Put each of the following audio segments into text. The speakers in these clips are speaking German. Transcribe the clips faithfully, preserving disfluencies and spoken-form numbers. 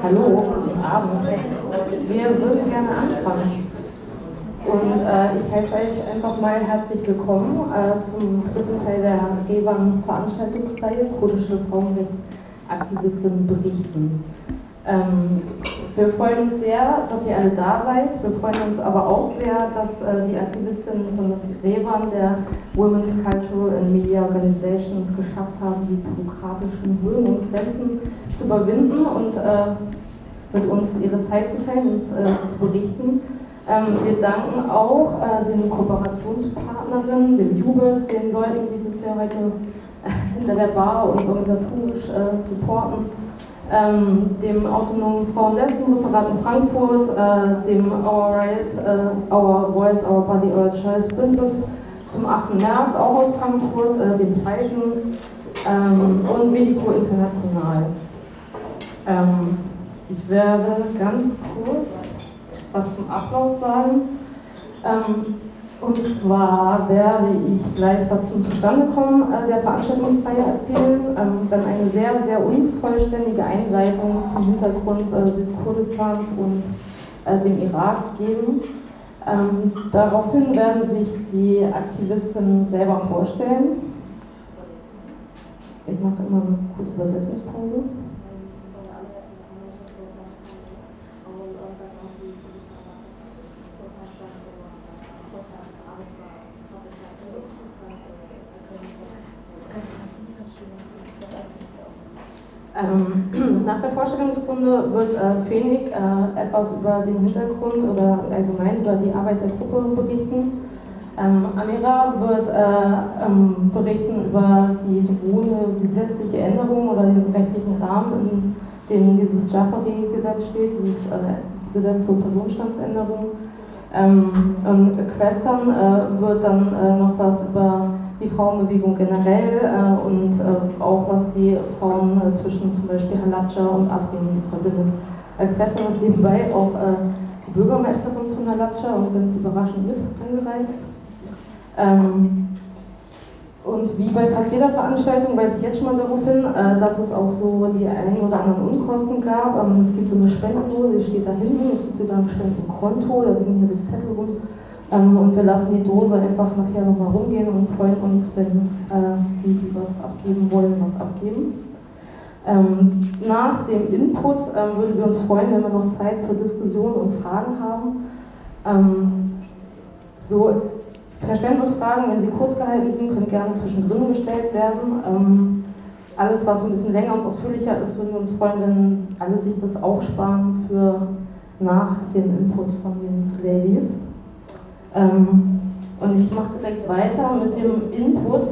Hallo, guten Abend. Wir würden gerne anfangen. Und äh, ich heiße euch einfach mal herzlich willkommen äh, zum dritten Teil der Reban-Veranstaltungsreihe Kurdische Frauenrechtsaktivistinnen berichten. Ähm, wir freuen uns sehr, dass ihr alle da seid. Wir freuen uns aber auch sehr, dass äh, die Aktivistinnen von Reban, der Women's Cultural and Media Organization, es geschafft haben, die bürokratischen Hürden und Grenzen zu überwinden und äh, mit uns ihre Zeit zu teilen, uns äh, zu berichten. Ähm, wir danken auch äh, den Kooperationspartnerinnen, dem Jubes, den Leuten, die das ja heute äh, hinter der Bar und organisatorisch äh, supporten. Ähm, dem autonomen Frauendessen-Referat in Frankfurt, äh, dem Our Right, äh, Our Voice, Our Body, Our Choice Bündnis zum achten März, auch aus Frankfurt, äh, dem Falken ähm, und Medico International. Ähm, ich werde ganz kurz was zum Ablauf sagen. Ähm, Und zwar werde ich gleich was zum Zustandekommen äh, der Veranstaltungsreihe erzählen, ähm, dann eine sehr, sehr unvollständige Einleitung zum Hintergrund äh, Südkurdistans und äh, dem Irak geben. Ähm, daraufhin werden sich die Aktivistinnen selber vorstellen. Ich mache immer eine kurze Übersetzungspause. Ähm, nach der Vorstellungsrunde wird äh, Fenik äh, etwas über den Hintergrund oder allgemein über die Arbeit der Gruppe berichten. Ähm, Amira wird äh, ähm, berichten über die drohende gesetzliche Änderung oder den rechtlichen Rahmen, in dem dieses Jafari-Gesetz steht, dieses äh, Gesetz zur Personenstandsänderung. Ähm, und Questern äh, wird dann äh, noch was über die Frauenbewegung generell äh, und äh, auch was die Frauen äh, zwischen zum Beispiel Halabja und Afrin verbindet. Äh, Questern ist nebenbei auch äh, die Bürgermeisterin von Halabja und ganz überraschend mit angereist. Ähm, und wie bei fast jeder Veranstaltung weise ich jetzt schon mal darauf hin, äh, dass es auch so die ein oder anderen Unkosten gab. Ähm, es gibt so eine Spendendose, die steht da hinten, es gibt sogar ein Spendenkonto, da liegen hier so Zettel rum. Ähm, und wir lassen die Dose einfach nachher nochmal rumgehen und freuen uns, wenn äh, die, die was abgeben wollen, was abgeben. Ähm, nach dem Input ähm, würden wir uns freuen, wenn wir noch Zeit für Diskussionen und Fragen haben. Ähm, so Verständnisfragen, wenn sie kurz gehalten sind, können gerne zwischendrin gestellt werden. Ähm, alles, was ein bisschen länger und ausführlicher ist, würden wir uns freuen, wenn alle sich das aufsparen für nach dem Input von den Ladies. Ähm, und ich mache direkt weiter mit dem Input.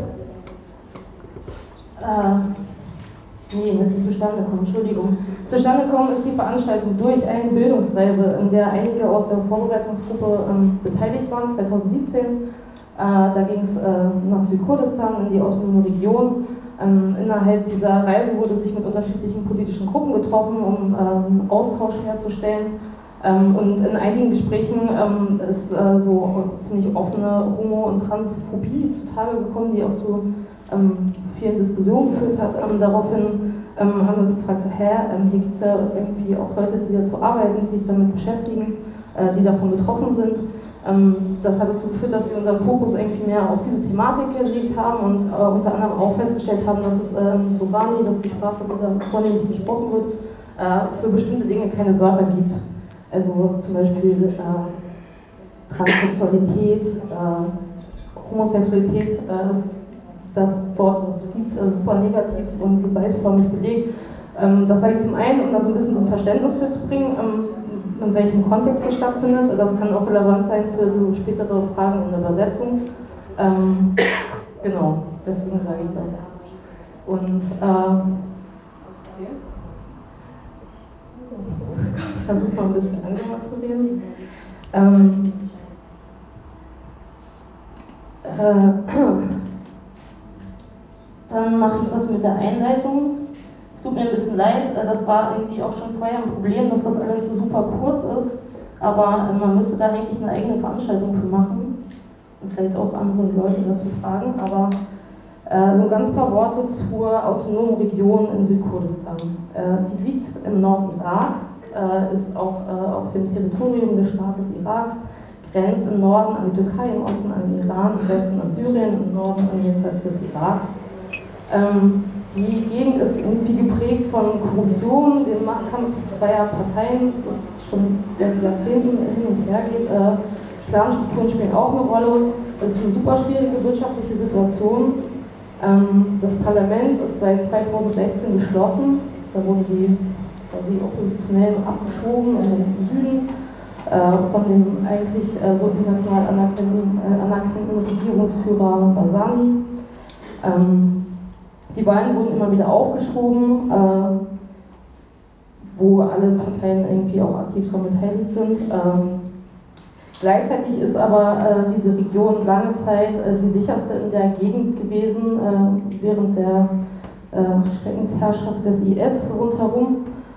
Äh, nee, mit dem Zustandekommen, Entschuldigung. Zustandekommen ist die Veranstaltung durch eine Bildungsreise, in der einige aus der Vorbereitungsgruppe ähm, beteiligt waren, zweitausendsiebzehn. Äh, da ging es äh, nach Südkurdistan, in die autonome Region. Ähm, innerhalb dieser Reise wurde sich mit unterschiedlichen politischen Gruppen getroffen, um äh, einen Austausch herzustellen. Ähm, und in einigen Gesprächen ähm, ist äh, so ziemlich offene Homo- und Transphobie zutage gekommen, die auch zu ähm, vielen Diskussionen geführt hat. Ähm, daraufhin ähm, haben wir uns gefragt, so, hä, ähm, hier gibt es ja irgendwie auch Leute, die dazu arbeiten, die sich damit beschäftigen, äh, die davon betroffen sind. Ähm, das hat dazu geführt, dass wir unseren Fokus irgendwie mehr auf diese Thematik gelegt haben und äh, unter anderem auch festgestellt haben, dass es äh, nicht so war, nie, dass die Sprache, die da vornehmlich gesprochen wird, äh, für bestimmte Dinge keine Wörter gibt. Also zum Beispiel äh, Transsexualität, äh, Homosexualität äh, ist das Wort, was es gibt, äh, super negativ und gewaltförmig belegt. Ähm, das sage ich zum einen, um da so ein bisschen so ein Verständnis für zu bringen, ähm, in welchem Kontext es stattfindet. Das kann auch relevant sein für so spätere Fragen in der Übersetzung. Ähm, genau, deswegen sage ich das. Und äh, okay. Ich versuche mal ein bisschen langsamer zu reden. Ähm, äh, dann mache ich das mit der Einleitung. Es tut mir ein bisschen leid, das war irgendwie auch schon vorher ein Problem, dass das alles so super kurz ist. Aber äh, man müsste da eigentlich eine eigene Veranstaltung für machen. Und vielleicht auch andere Leute dazu fragen. Aber Äh, so ein ganz paar Worte zur autonomen Region in Südkurdistan. Äh, die liegt im Nordirak, äh, ist auch äh, auf dem Territorium des Staates Iraks, grenzt im Norden an die Türkei, im Osten an den Iran, im Westen an Syrien, im Norden an den Rest des Iraks. Ähm, die Gegend ist irgendwie geprägt von Korruption, dem Machtkampf zweier Parteien, das schon seit Jahrzehnten hin und her geht. Äh, Clanstrukturen spielen auch eine Rolle. Es ist eine super schwierige wirtschaftliche Situation. Ähm, das Parlament ist seit zweitausendsechzehn geschlossen. Da wurden die quasi Oppositionellen abgeschoben in den Süden äh, von dem eigentlich äh, so international anerkannten, äh, anerkannten Regierungsführer Barzani. Ähm, die Wahlen wurden immer wieder aufgeschoben, äh, wo alle Parteien irgendwie auch aktiv daran beteiligt sind. Ähm, Gleichzeitig ist aber äh, diese Region lange Zeit äh, die sicherste in der Gegend gewesen, äh, während der äh, Schreckensherrschaft des I S rundherum,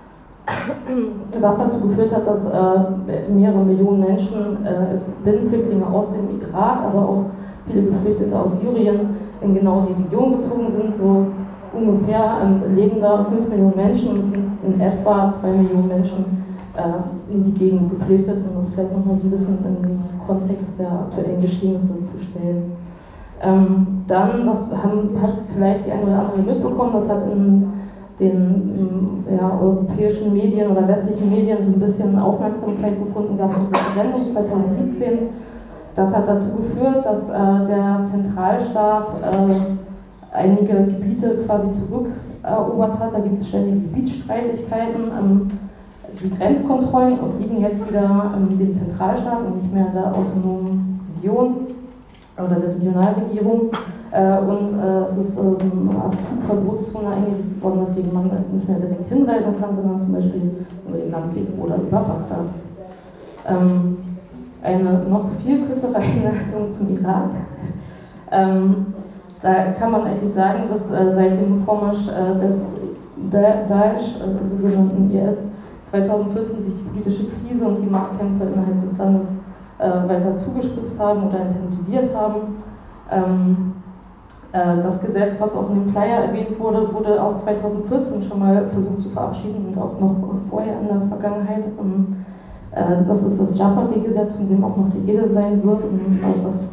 was dazu geführt hat, dass äh, mehrere Millionen Menschen, äh, Binnenflüchtlinge aus dem Irak, aber auch viele Geflüchtete aus Syrien in genau die Region gezogen sind. So ungefähr ähm, leben da fünf Millionen Menschen und es sind in etwa zwei Millionen Menschen in die Gegend geflüchtet, um das vielleicht nochmal so ein bisschen in den Kontext der aktuellen Geschehnisse zu stellen. Ähm, dann, das haben, hat vielleicht die eine oder andere mitbekommen, das hat in den ja, europäischen Medien oder westlichen Medien so ein bisschen Aufmerksamkeit gefunden, gab es ein Referendum zweitausendsiebzehn. Das hat dazu geführt, dass äh, der Zentralstaat äh, einige Gebiete quasi zurückerobert hat. Da gibt es ständige Gebietsstreitigkeiten. Ähm, Die Grenzkontrollen obliegen jetzt wieder ähm, dem Zentralstaat und nicht mehr der autonomen Region oder der Regionalregierung. Äh, und äh, es ist äh, so eine Art Flugverbotszone eingerichtet worden, weswegen man nicht mehr direkt hinreisen kann, sondern zum Beispiel über den Landweg oder über Bagdad. Ähm, eine noch viel kürzere Einleitung zum Irak. Ähm, da kann man eigentlich sagen, dass äh, seit dem Vormarsch äh, des Da- Daesh, äh, sogenannten I S, zweitausendvierzehn sich die politische Krise und die Machtkämpfe innerhalb des Landes äh, weiter zugespitzt haben oder intensiviert haben. Ähm, äh, das Gesetz, was auch in dem Flyer erwähnt wurde, wurde auch zweitausendvierzehn schon mal versucht zu verabschieden und auch noch vorher in der Vergangenheit. Ähm, äh, das ist das Jafari-Gesetz, von dem auch noch die Rede sein wird. Und, äh, was,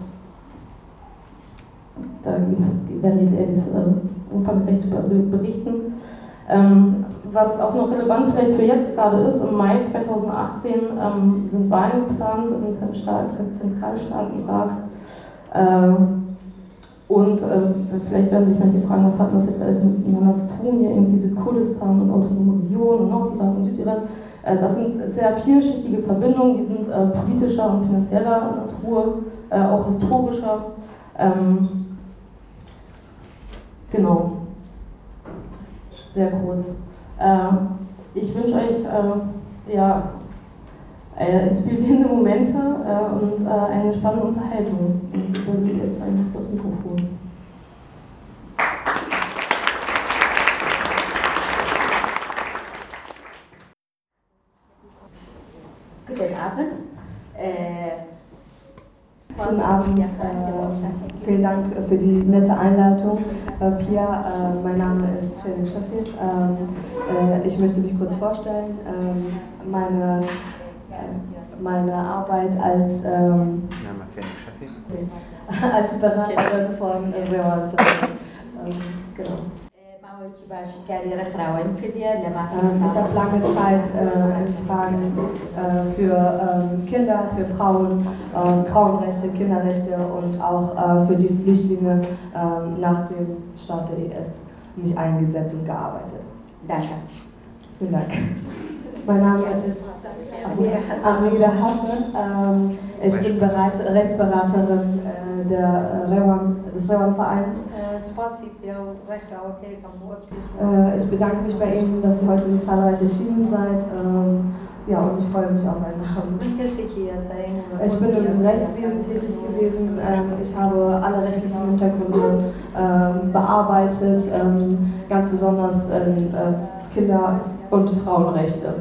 da werden die Ladies äh, umfangreich darüber berichten. Ähm, was auch noch relevant vielleicht für jetzt gerade ist, im Mai zweitausendachtzehn ähm, sind Wahlen geplant im Zentralstaat, Zentralstaat Irak. Äh, und äh, vielleicht werden sich manche fragen, was hat das jetzt alles miteinander zu tun, hier irgendwie Südkurdistan und autonome Region und Nordirak und Südirak. Äh, das sind sehr vielschichtige Verbindungen, die sind äh, politischer und finanzieller Natur, äh, auch historischer. Ähm, genau. Sehr kurz. Äh, ich wünsche euch äh, ja, äh, inspirierende Momente äh, und äh, eine spannende Unterhaltung. Und ich übergebe jetzt einfach das Mikrofon. Guten Abend. Äh, Guten Abend, äh, vielen Dank für die nette Einleitung. Äh, Pia, äh, mein Name ist Felix Shafir. Ähm, äh, ich möchte mich kurz vorstellen. Ähm, meine, äh, meine Arbeit als, ähm, als Beraterin von Rewan. Ähm, genau. Ähm, ich habe lange Zeit äh, in Fragen äh, für ähm, Kinder, für Frauen, äh, Frauenrechte, Kinderrechte und auch äh, für die Flüchtlinge äh, nach dem Start der I S mich eingesetzt und gearbeitet. Danke. Vielen Dank. Mein Name ist Amira Hassan. Ähm, ich bin bereit, Rechtsberaterin äh, der Rewan, des Rewan-Vereins. Äh, ich bedanke mich bei Ihnen, dass Sie heute so zahlreich erschienen seid. Ähm, ja, und ich freue mich auf meinen Abend. Ich bin im Rechtswesen tätig gewesen. Ähm, ich habe alle rechtlichen Hintergründe ähm, bearbeitet, ähm, ganz besonders ähm, äh, Kinder- und Frauenrechte.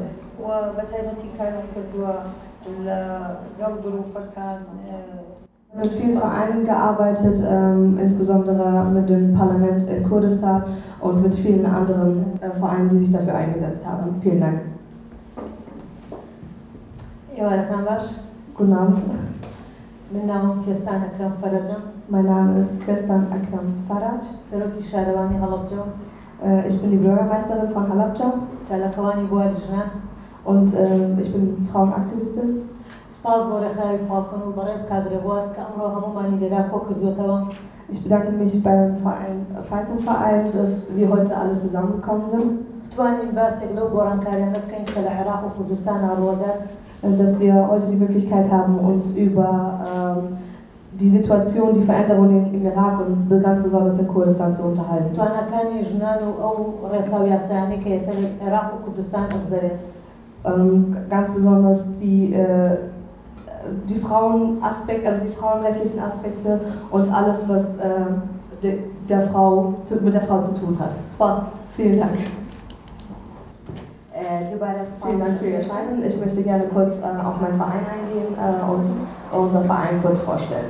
Ich habe mit vielen Vereinen gearbeitet, ähm, insbesondere mit dem Parlament in Kurdistan und mit vielen anderen äh, Vereinen, die sich dafür eingesetzt haben. Vielen Dank. Guten Abend. Mein Name ist Kestan Akram Faraj. Mein Name ist Kestan Akram Faraj. Seroki Shahrwani Halabja. Äh, ich bin die Bürgermeisterin von Halabja. Jalakawani Buarijna. Und äh, ich bin Frauenaktivistin. Ich bedanke mich beim Verein Falkenverein, dass wir heute alle zusammengekommen sind. Dass wir heute die Möglichkeit haben, uns über ähm, die Situation, die Veränderungen im Irak und ganz besonders in Kurdistan zu unterhalten. Ähm, ganz besonders die, äh, die Frauenaspekte, also die frauenrechtlichen Aspekte und alles, was äh, de, der Frau, zu, mit der Frau zu tun hat. Spaß. Vielen Dank. Vielen Dank für Ihr Erscheinen. Ich möchte gerne kurz äh, auf meinen Verein eingehen äh, und unser Verein kurz vorstellen.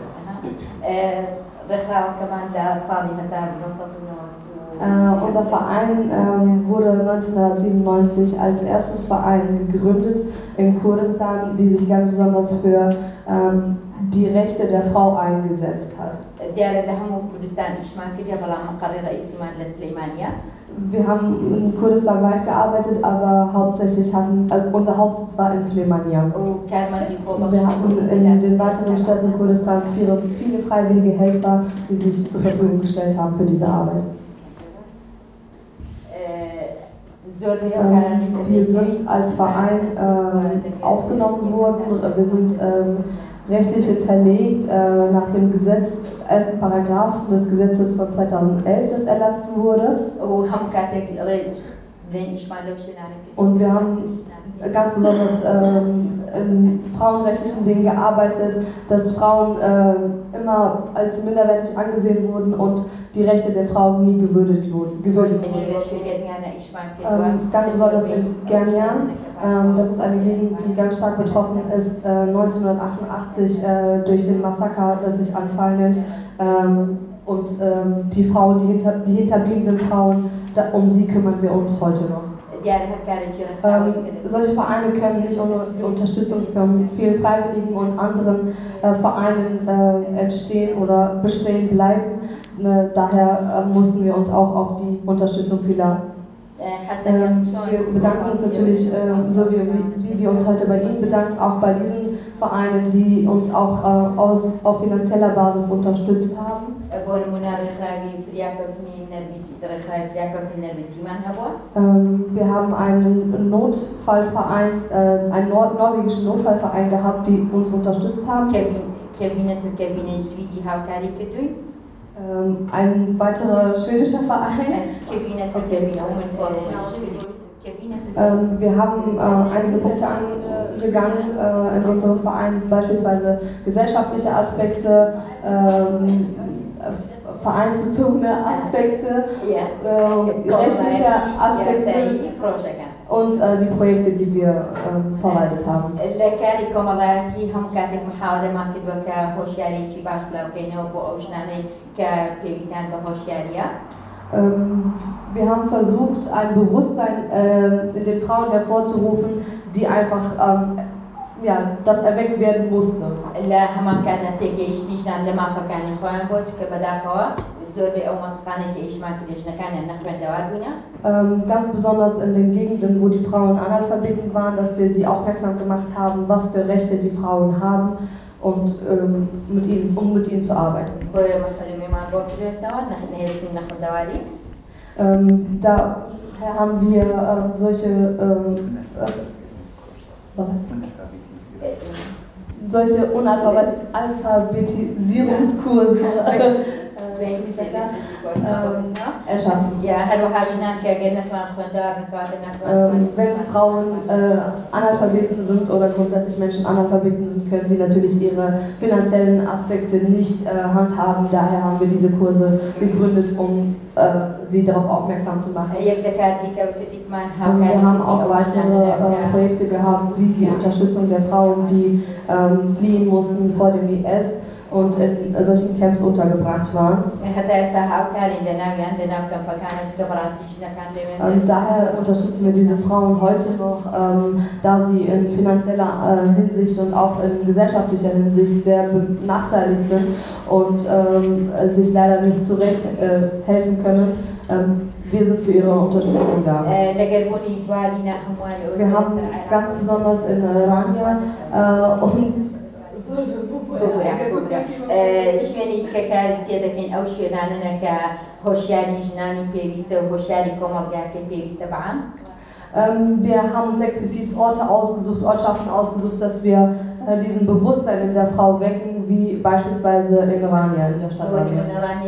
Äh, unser Verein äh, wurde neunzehnhundertsiebenundneunzig als erstes Verein gegründet in Kurdistan, die sich ganz besonders für ähm, die Rechte der Frau eingesetzt hat. Wir haben in Kurdistan weit gearbeitet, aber hauptsächlich hatten, also unser Hauptsitz war in Sulemania. Wir hatten in den weiteren Städten Kurdistans viele, viele freiwillige Helfer, die sich zur Verfügung gestellt haben für diese Arbeit. Ähm, wir sind als Verein äh, aufgenommen worden, wir sind ähm, rechtlich hinterlegt äh, nach dem Gesetz, ersten Paragraphen des Gesetzes von zweitausendelf, das erlassen wurde. Und wir haben ganz besonders ähm, in frauenrechtlichen Dingen gearbeitet, dass Frauen äh, immer als minderwertig angesehen wurden und die Rechte der Frauen nie gewürdigt wurden. Gewürdigt wurden. Ähm, ganz besonders in Germian, ähm, das ist eine Gegend, die ganz stark betroffen ist, äh, neunzehnhundertachtundachtzig äh, durch den Massaker, das sich Anfal nennt. Ähm, und ähm, die Frauen, die, hinter, die hinterbliebenen Frauen, da, um sie kümmern wir uns heute noch. Ähm, solche Vereine können nicht ohne die Unterstützung von vielen Freiwilligen und anderen äh, Vereinen äh, entstehen oder bestehen bleiben. Ne, daher äh, mussten wir uns auch auf die Unterstützung vieler. Äh, wir bedanken uns natürlich, äh, so wie, wie wir uns heute bei Ihnen bedanken, auch bei diesen Vereinen, die uns auch äh, aus, auf finanzieller Basis unterstützt haben. Ähm, wir haben einen Notfallverein, äh, einen nord norwegischen Notfallverein gehabt, die uns unterstützt haben. Ähm, ein weiterer schwedischer Verein. Ähm, wir haben äh, einige Punkte angegangen äh, in unserem Verein, beispielsweise gesellschaftliche Aspekte, ähm, vereinsbezogene Aspekte, äh, rechtliche Aspekte und äh, die Projekte, die wir äh, verwaltet haben. Ähm, wir haben versucht, ein Bewusstsein äh, in den Frauen hervorzurufen, die einfach ähm, ja, das erweckt werden musste. Ähm, ganz besonders in den Gegenden, wo die Frauen Analphabeten waren, dass wir sie aufmerksam gemacht haben, was für Rechte die Frauen haben und ähm, mit ihnen, um mit ihnen zu arbeiten. Ähm, daher haben wir ähm, solche ähm, äh, solche Unalphabetisierungskurse ähm, erschaffen. Ähm, wenn Frauen äh, Analphabeten sind oder grundsätzlich Menschen Analphabeten sind, können sie natürlich ihre finanziellen Aspekte nicht äh, handhaben. Daher haben wir diese Kurse gegründet, um äh, sie darauf aufmerksam zu machen. Und wir haben auch weitere äh, Projekte gehabt, wie die Unterstützung der Frauen, die ähm, fliehen mussten vor dem I S. und in solchen Camps untergebracht waren. Ähm, daher unterstützen wir diese Frauen heute noch, ähm, da sie in finanzieller äh, Hinsicht und auch in gesellschaftlicher Hinsicht sehr benachteiligt sind und ähm, sich leider nicht zurecht äh, helfen können. Ähm, wir sind für ihre Unterstützung da. Wir haben ganz besonders in Rania äh, uns شوێنی کەکار تێدەکەین ئەو شوێنانە کە هۆشیاری ژنانی پێویستە و هۆشیاری کۆمەڵگاکەی پێویستە بەعام. Wir haben uns explizit Orte ausgesucht, Ortschaften ausgesucht, dass wir äh, diesen Bewusstsein in der Frau wecken, wie beispielsweise in Rania, in der Stadt Rania.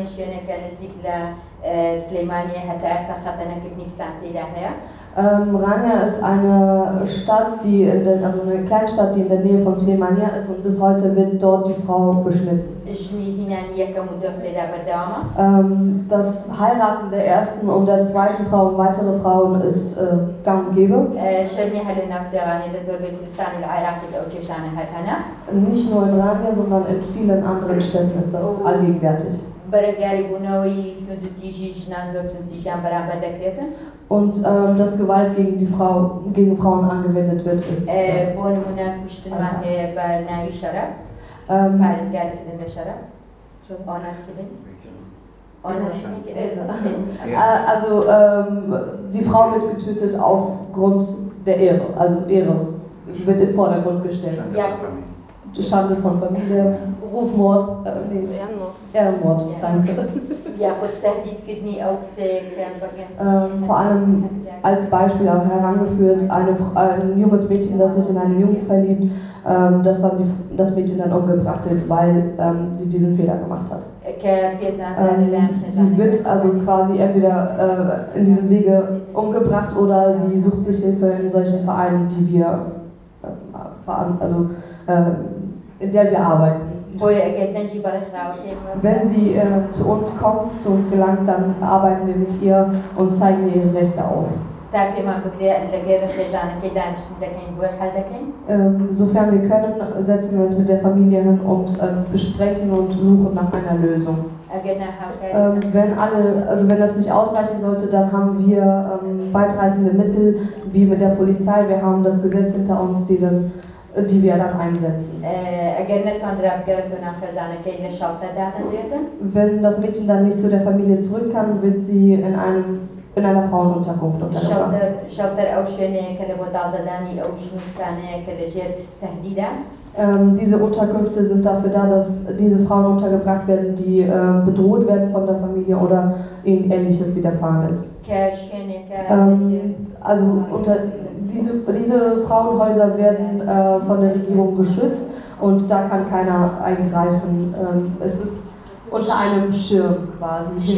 Ähm, Rania ist eine Stadt, die in den, also eine Kleinstadt, die in der Nähe von Slemania ist und bis heute wird dort die Frau beschnitten. Ähm, das Heiraten der ersten und der zweiten Frau und weitere Frauen ist äh, gang und gäbe. Nicht nur in Rania, sondern in vielen anderen Städten ist das allgegenwärtig. Und ähm, dass Gewalt gegen die Frau, gegen Frauen angewendet wird, ist äh, ähm, also ähm, die Frau wird getötet aufgrund der Ehre, also Ehre wird im Vordergrund gestellt. Ja. Schande von Familie, Rufmord, äh, nee, Ehrenmord. Ehrenmord, danke. ähm, vor allem als Beispiel auch herangeführt, eine, ein junges Mädchen, das sich in einen Jungen verliebt, ähm, dass dann die, das Mädchen dann umgebracht wird, weil ähm, sie diesen Fehler gemacht hat. Ähm, sie wird also quasi entweder äh, in diesem Wege umgebracht oder sie sucht sich Hilfe in solchen Vereinen, die wir, äh, also äh, in der wir arbeiten. Wenn sie äh, zu uns kommt, zu uns gelangt, dann arbeiten wir mit ihr und zeigen ihr ihre Rechte auf. Ähm, sofern wir können, setzen wir uns mit der Familie hin und äh, besprechen und suchen nach einer Lösung. Ähm, wenn alle, also wenn das nicht ausreichen sollte, dann haben wir ähm, weitreichende Mittel, wie mit der Polizei. Wir haben das Gesetz hinter uns, die dann die wir dann einsetzen. Wenn das Mädchen dann nicht zu der Familie zurück kann, wird sie in, einem, in einer Frauenunterkunft untergebracht. Ähm, diese Unterkünfte sind dafür da, dass diese Frauen untergebracht werden, die äh, bedroht werden von der Familie oder ihnen Ähnliches widerfahren ist. Ähm, also unter, diese, diese Frauenhäuser werden äh, von der Regierung geschützt und da kann keiner eingreifen. Ähm, es ist unter einem Schirm quasi.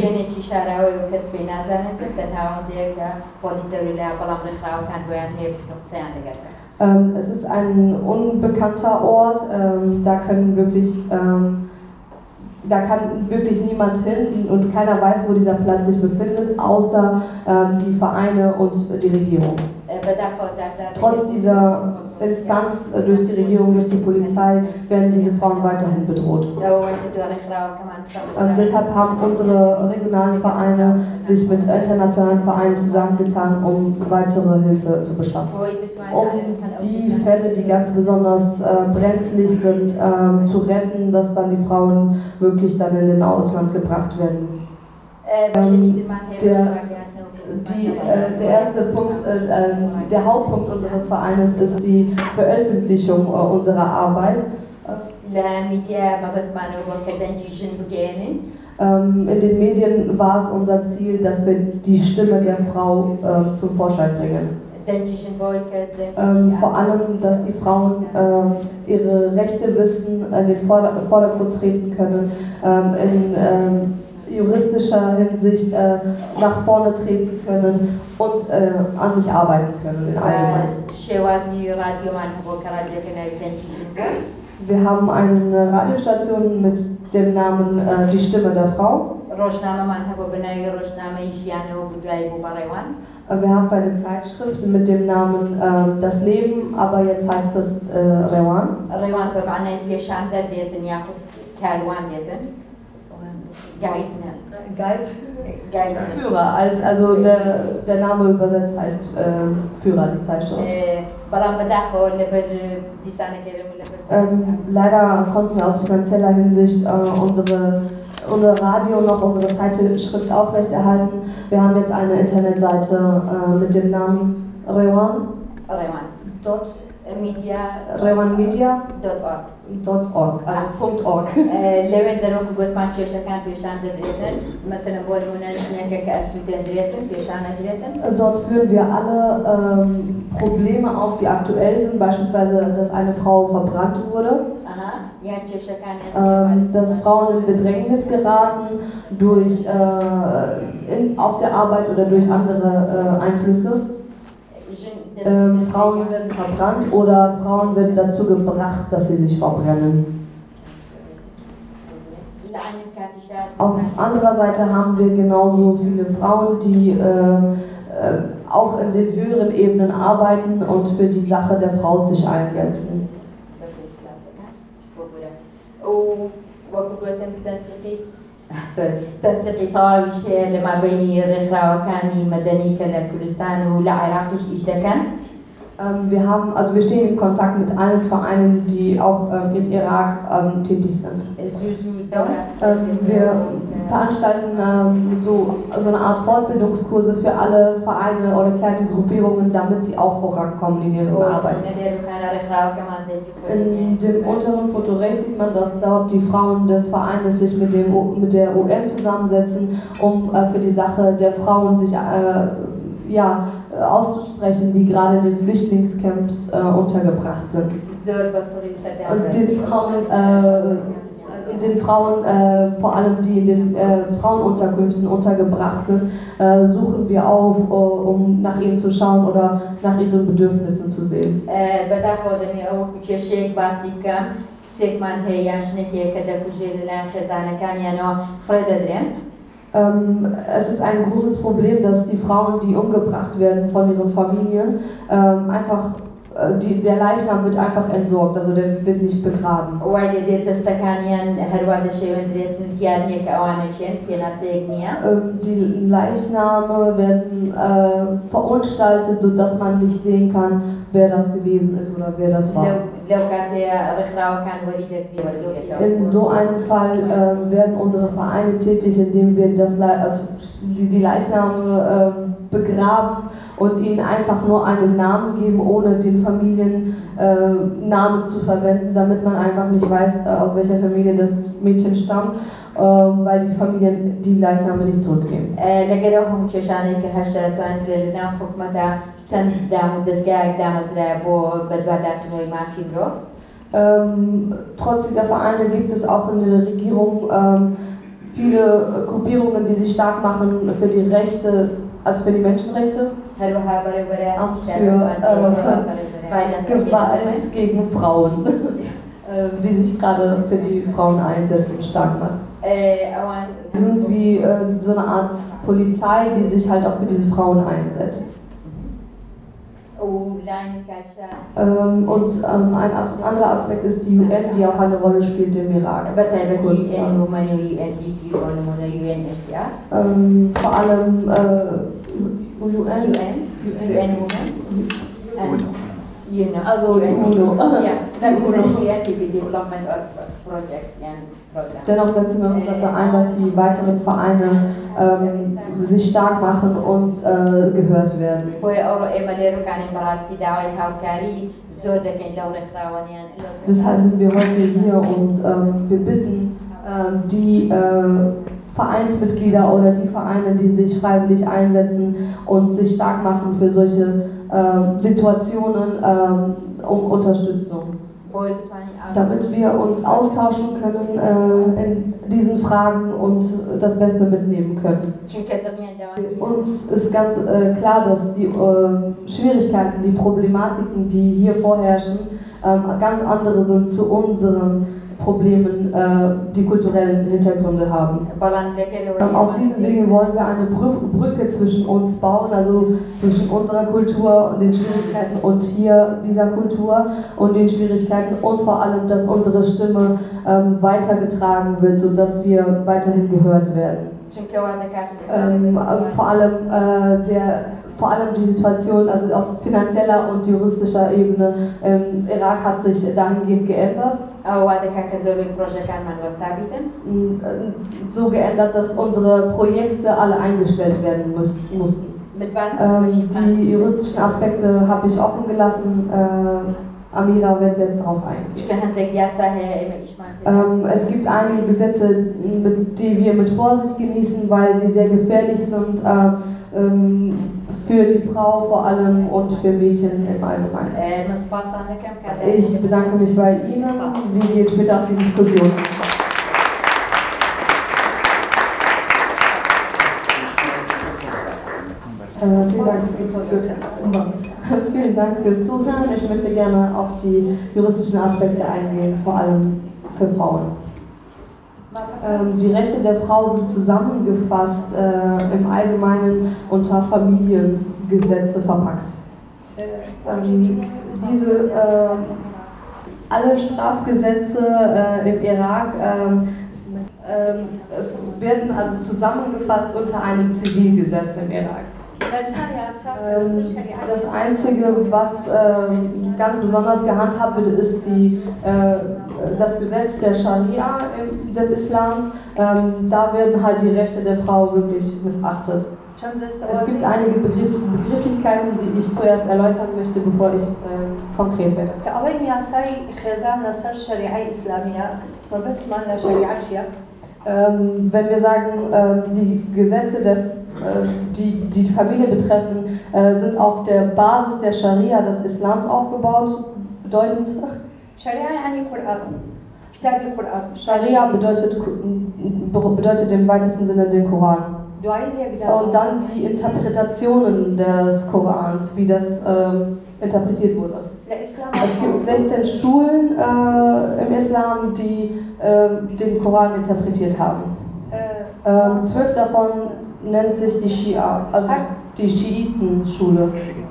Ähm, es ist ein unbekannter Ort, ähm, da können wirklich, ähm, da kann wirklich niemand hin und keiner weiß, wo dieser Platz sich befindet, außer ähm, die Vereine und die Regierung. Trotz dieser Instanz äh, durch die Regierung, durch die Polizei, werden diese Frauen weiterhin bedroht. Ähm, deshalb haben unsere regionalen Vereine sich mit internationalen Vereinen zusammengetan, um weitere Hilfe zu beschaffen. Um die Fälle, die ganz besonders äh, brenzlig sind, äh, zu retten, dass dann die Frauen wirklich dann in den Ausland gebracht werden. Ähm, der, die, äh, der erste Punkt, äh, der Hauptpunkt unseres Vereines ist die Veröffentlichung äh, unserer Arbeit. Ähm, in den Medien war es unser Ziel, dass wir die Stimme der Frau äh, zum Vorschein bringen. Ähm, vor allem, dass die Frauen äh, ihre Rechte wissen, in den Vordergrund treten können, ähm, in ähm, juristischer Hinsicht äh, nach vorne treten können und äh, an sich arbeiten können. In allgemein. Wir haben eine Radiostation mit dem Namen äh, Die Stimme der Frau. Wir haben eine Zeitschrift mit dem Namen äh, Das Leben, aber jetzt heißt es äh, Rewan. Kalwan dieten. Guide, ne? Guide? Guide. Führer, als, also der, der Name übersetzt heißt äh, Führer, die Zeitschrift. Ähm, leider konnten wir aus finanzieller Hinsicht äh, unsere, unser Radio noch, unsere Zeitschrift aufrechterhalten. Wir haben jetzt eine Internetseite äh, mit dem Namen Rewan. Rewan. Dot. Media. Rewan Media. Dot org. Dot org. Also Punkt org. لوين دروك قلت ما تشيش كان بيشان دريتن مثلا بقول هنا نحكي كأسودين دريتن بيشان دريتن. Dort führen wir alle ähm, Probleme auf, die aktuell sind, beispielsweise, dass eine Frau verbrannt wurde, ähm, dass Frauen in Bedrängnis geraten durch äh, in, auf der Arbeit oder durch andere äh, Einflüsse. Ähm, Frauen werden verbrannt oder Frauen werden dazu gebracht, dass sie sich verbrennen. Auf anderer Seite haben wir genauso viele Frauen, die äh, äh, auch in den höheren Ebenen arbeiten und für die Sache der Frau sich einsetzen. تنسيقي طاوش لما بين الرخاء وكان مدني كالكردستان ولا عراقيش إيش ده كان؟ Ähm, wir haben, also wir stehen in Kontakt mit allen Vereinen, die auch ähm, im Irak ähm, tätig sind. Ähm, wir veranstalten ähm, so, so eine Art Fortbildungskurse für alle Vereine oder kleine Gruppierungen, damit sie auch vorankommen in ihren Arbeiten. In dem unteren Foto rechts sieht man, dass dort die Frauen des Vereines sich mit, dem, mit der U N zusammensetzen, um äh, für die Sache der Frauen sich äh, ja, auszusprechen, die gerade in den Flüchtlingscamps äh, untergebracht sind. Und den Frauen, äh, den Frauen äh, vor allem die in den äh, Frauenunterkünften untergebracht sind, äh, suchen wir auf, uh, um nach ihnen zu schauen oder nach ihren Bedürfnissen zu sehen. Ähm, es ist ein großes Problem, dass die Frauen, die umgebracht werden von ihren Familien, ähm, einfach, äh, die, der Leichnam wird einfach entsorgt, also der wird nicht begraben. Ähm, die Leichname werden äh, verunstaltet, sodass man nicht sehen kann, wer das gewesen ist oder wer das war. In so einem Fall äh, werden unsere Vereine tätig, indem wir das Le also die, die Leichname äh, begraben und ihnen einfach nur einen Namen geben, ohne den Familiennamen äh, zu verwenden, damit man einfach nicht weiß, äh, aus welcher Familie das Mädchen stammt, äh, weil die Familien die Leichname nicht zurücknehmen. Ähm, trotz dieser Vereine gibt es auch in der Regierung ähm, viele Gruppierungen, die sich stark machen für die Rechte, also für die Menschenrechte, auch für äh, Gewalt gegen Frauen, die sich gerade für die Frauen einsetzt und stark macht. Wir sind wie äh, so eine Art Polizei, die sich halt auch für diese Frauen einsetzt. Ähm, und ähm, ein As anderer Aspekt ist die U N, die auch eine Rolle spielt im Irak. Ähm, vor allem äh, U N, also die UNO. Dennoch setzen wir uns dafür ein, dass die weiteren Vereine ähm, sich stark machen und äh, gehört werden. Deshalb sind wir heute hier und ähm, wir bitten ähm, die äh, Vereinsmitglieder oder die Vereine, die sich freiwillig einsetzen und sich stark machen für solche äh, Situationen, äh, um Unterstützung. Damit wir uns austauschen können äh, in diesen Fragen und das Beste mitnehmen können. Uns ist ganz äh, klar, dass die äh, Schwierigkeiten, die Problematiken, die hier vorherrschen, äh, ganz andere sind zu unseren Problemen, äh, die kulturellen Hintergründe haben. Ähm, auf diesem Wege wollen wir eine Brücke zwischen uns bauen, also zwischen unserer Kultur und den Schwierigkeiten und hier dieser Kultur und den Schwierigkeiten und vor allem, dass unsere Stimme ähm, weitergetragen wird, sodass wir weiterhin gehört werden. Ähm, vor allem äh, der Vor allem die Situation, also auf finanzieller und juristischer Ebene im Irak hat sich dahingehend geändert. So geändert, dass unsere Projekte alle eingestellt werden mussten. Ähm, die juristischen Aspekte habe ich offen gelassen. Äh, Amira wird jetzt darauf eingehen. Ähm, es gibt einige Gesetze, mit, die wir mit Vorsicht genießen, weil sie sehr gefährlich sind. Äh, ähm, für die Frau vor allem und für Mädchen im Allgemeinen. Ich bedanke mich bei Ihnen. Wir gehen später auf die Diskussion. Äh, vielen Dank für, vielen Dank fürs Zuhören. Ich möchte gerne auf die juristischen Aspekte eingehen, vor allem für Frauen. Ähm, die Rechte der Frau sind zusammengefasst äh, im Allgemeinen unter Familiengesetze verpackt. Ähm, diese, äh, alle Strafgesetze äh, im Irak äh, äh, werden also zusammengefasst unter einem Zivilgesetz im Irak. Ähm, das Einzige, was ähm, ganz besonders gehandhabt wird, ist die, äh, das Gesetz der Scharia des Islams. Ähm, da werden halt die Rechte der Frau wirklich missachtet. Es gibt einige Begriff, Begrifflichkeiten, die ich zuerst erläutern möchte, bevor ich äh, konkret werde. Ähm, wenn wir sagen, äh, die Gesetze der Die, die die Familie betreffen, äh, sind auf der Basis der Scharia des Islams aufgebaut, bedeutend. Scharia bedeutet, bedeutet im weitesten Sinne den Koran. Und dann die Interpretationen des Korans, wie das äh, interpretiert wurde. Es gibt sechzehn Schulen äh, im Islam, die äh, den Koran interpretiert haben. Ähm, zwölf davon nennt sich die Schia, also die Schiitenschule.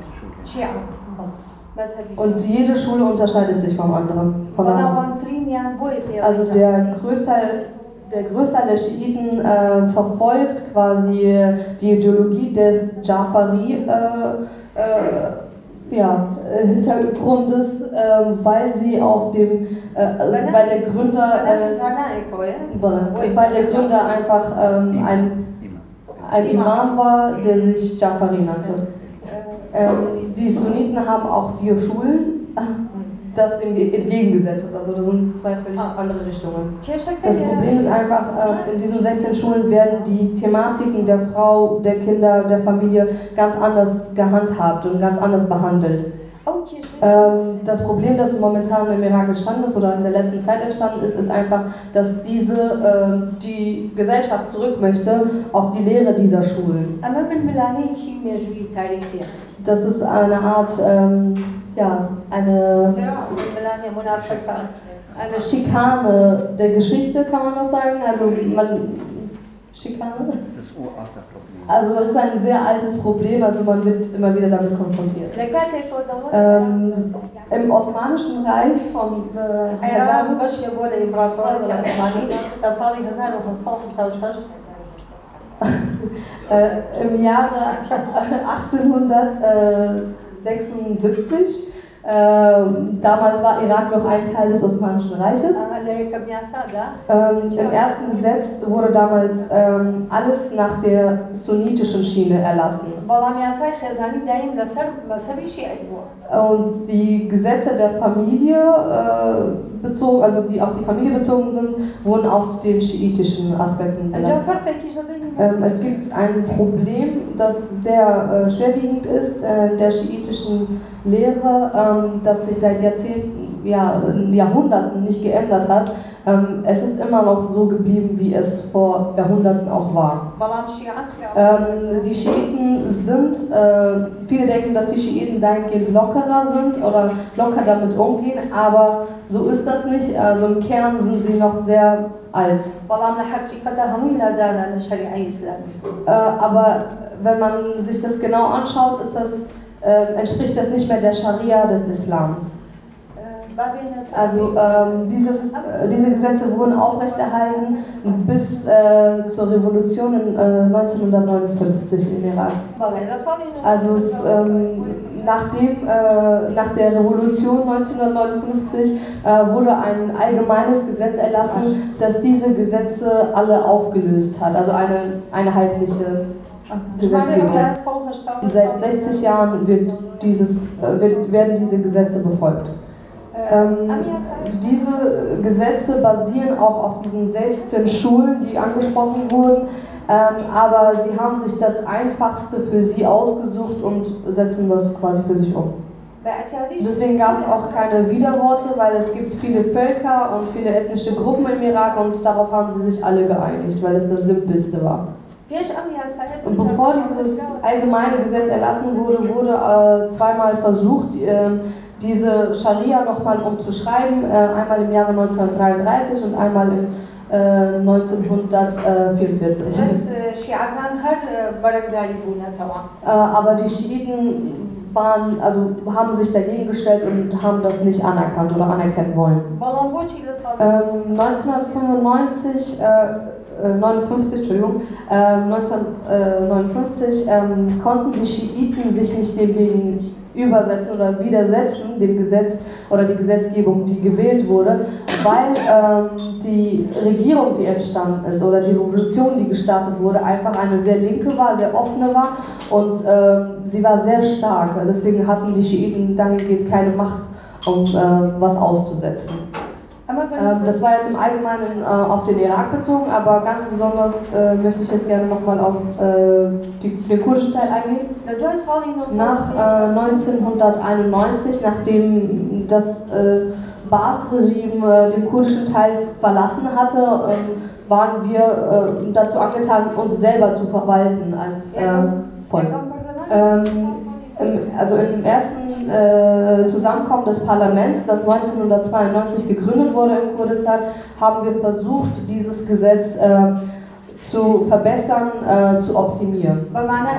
Und jede Schule unterscheidet sich vom anderen. Von anderen. Also der Großteil, der Großteil der Schiiten äh, verfolgt quasi die Ideologie des Jafari äh, äh, ja, Hintergrundes, äh, weil sie auf dem, äh, weil der Gründer, äh, weil der Gründer einfach ähm, ein ein Imam war, der sich Jafari nannte. Ähm, die Sunniten haben auch vier Schulen, das entgegengesetzt ist. Also das sind zwei völlig andere Richtungen. Das Problem ist einfach, äh, in diesen sechzehn Schulen werden die Thematiken der Frau, der Kinder, der Familie ganz anders gehandhabt und ganz anders behandelt. Ähm, das Problem, das momentan im Irak entstanden ist oder in der letzten Zeit entstanden ist, ist einfach, dass diese, äh, die Gesellschaft zurück möchte auf die Lehre dieser Schulen. Das ist eine Art, ähm, ja, eine, eine Schikane der Geschichte, kann man das sagen? Also man, Schikane? Also das ist ein sehr altes Problem, also man wird immer wieder damit konfrontiert. Ähm, Im Osmanischen Reich von äh, äh, im Jahre achtzehnhundertsechsundsiebzig. Äh, damals war Irak noch ein Teil des Osmanischen Reiches. Ähm, Im ersten Gesetz wurde damals ähm, alles nach der sunnitischen Schiene erlassen. Und die Gesetze der Familie äh, bezogen, also die auf die Familie bezogen sind, wurden auf den schiitischen Aspekten erlassen. Ähm, es gibt ein Problem, das sehr äh, schwerwiegend ist äh, in der schiitischen Lehre, ähm, das sich seit Jahrzehnten, ja, Jahrhunderten nicht geändert hat. Ähm, es ist immer noch so geblieben, wie es vor Jahrhunderten auch war. Ähm, die Schiiten sind, äh, viele denken, dass die Schiiten dahingehend lockerer sind oder locker damit umgehen, aber so ist das nicht. Also im Kern sind sie noch sehr alt. Äh, aber wenn man sich das genau anschaut, ist das, äh, entspricht das nicht mehr der Scharia des Islams. Also ähm, dieses, äh, diese Gesetze wurden aufrechterhalten bis äh, zur Revolution in äh, neunzehnhundertneunundfünfzig im Irak. Also es, ähm, nachdem, äh, nach der Revolution neunzehnhundertneunundfünfzig äh, wurde ein allgemeines Gesetz erlassen, das diese Gesetze alle aufgelöst hat. Also eine einheitliche Gesetzgebung. Seit sechzig Jahren wird dieses, äh, wird, werden diese Gesetze befolgt. Ähm, diese Gesetze basieren auch auf diesen sechzehn Schulen, die angesprochen wurden, ähm, aber sie haben sich das Einfachste für sie ausgesucht und setzen das quasi für sich um. Deswegen gab es auch keine Widerworte, weil es gibt viele Völker und viele ethnische Gruppen im Irak und darauf haben sie sich alle geeinigt, weil es das Simpelste war. Und bevor dieses allgemeine Gesetz erlassen wurde, wurde äh, zweimal versucht, äh, diese Scharia nochmal umzuschreiben, äh, einmal im Jahre neunzehnhundertdreiunddreißig und einmal im äh, neunzehnhundertvierundvierzig. Äh, aber die Schiiten waren, also haben sich dagegen gestellt und haben das nicht anerkannt oder anerkennen wollen. Ähm, neunzehnhundertfünfundneunzig, äh, neunundfünfzig, Entschuldigung, äh, neunzehnhundertneunundfünfzig ähm, konnten die Schiiten sich nicht dem gegen übersetzen oder widersetzen, dem Gesetz oder die Gesetzgebung, die gewählt wurde, weil ähm, die Regierung, die entstanden ist oder die Revolution, die gestartet wurde, einfach eine sehr linke war, sehr offene war und ähm, sie war sehr stark. Deswegen hatten die Schiiten dahingehend keine Macht, um äh, was auszusetzen. Ähm, das war jetzt im Allgemeinen äh, auf den Irak bezogen, aber ganz besonders äh, möchte ich jetzt gerne nochmal auf äh, die, den kurdischen Teil eingehen. Nach äh, neunzehnhunderteinundneunzig, nachdem das äh, Baas-Regime äh, den kurdischen Teil verlassen hatte, äh, waren wir äh, dazu angetan, uns selber zu verwalten als äh, Volk. Ähm, im, also im ersten äh, Zusammenkommen des Parlaments, das neunzehnhundertzweiundneunzig gegründet wurde in Kurdistan, haben wir versucht, dieses Gesetz äh, zu verbessern, äh, zu optimieren.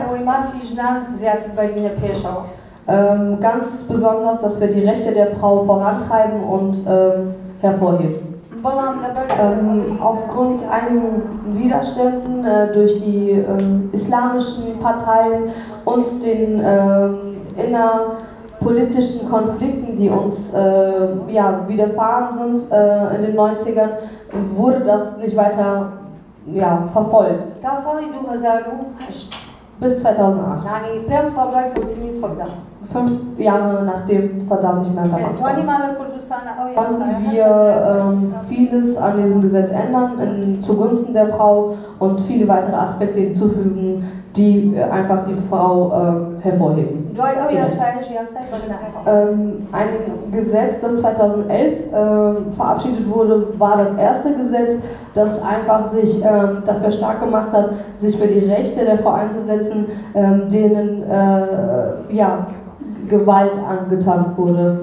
Ähm, ganz besonders, dass wir die Rechte der Frau vorantreiben und ähm, hervorheben. Ähm, aufgrund einigen Widerständen äh, durch die ähm, islamischen Parteien und den ähm, innerpolitischen Konflikten, die uns äh, ja, widerfahren sind äh, in den neunzigern, wurde das nicht weiter ja, verfolgt. Bis zweitausendacht. Fünf Jahre nachdem Saddam nicht mehr an der Macht war. Konnten wir ähm, vieles an diesem Gesetz ändern, in, zugunsten der Frau und viele weitere Aspekte hinzufügen, die äh, einfach die Frau äh, hervorheben. Ähm, ein Gesetz, das zweitausendelf äh, verabschiedet wurde, war das erste Gesetz, das einfach sich äh, dafür stark gemacht hat, sich für die Rechte der Frau einzusetzen, äh, denen äh, ja, Gewalt angetan wurde.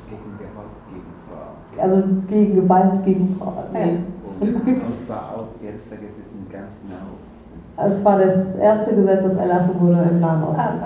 Also gegen Gewalt gegen Frauen. Nee. Es war auch erste Gesetz im ganzen Nahen Osten. Es war das erste Gesetz, das erlassen wurde im Nahen Osten.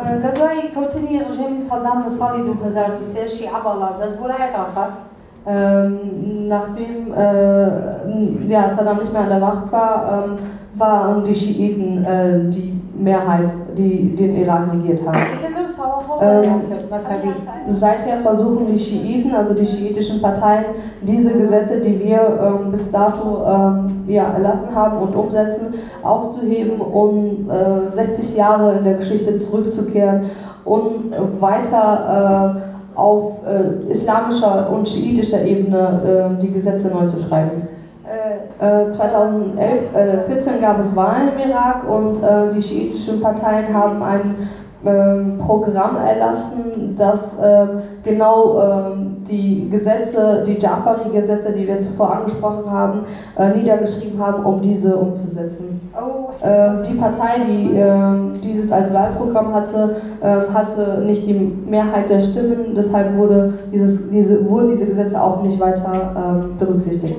Ähm, nachdem äh, ja, Saddam nicht mehr an der Macht war, ähm, waren die Schiiten äh, die Mehrheit, die den Irak regiert haben. Ähm, seither versuchen die Schiiten, also die schiitischen Parteien, diese Gesetze, die wir ähm, bis dato ähm, ja, erlassen haben und umsetzen, aufzuheben, um äh, sechzig Jahre in der Geschichte zurückzukehren und weiter äh, auf äh, islamischer und schiitischer Ebene äh, die Gesetze neu zu schreiben. Äh, zweitausendvierzehn gab es Wahlen im Irak und äh, die schiitischen Parteien haben ein ähm, Programm erlassen, das äh, genau äh, die Gesetze, die Jafari-Gesetze, die wir zuvor angesprochen haben, äh, niedergeschrieben haben, um diese umzusetzen. Äh, die Partei, die äh, dieses als Wahlprogramm hatte, äh, hatte nicht die Mehrheit der Stimmen, deshalb wurde dieses, diese, wurden diese Gesetze auch nicht weiter äh, berücksichtigt.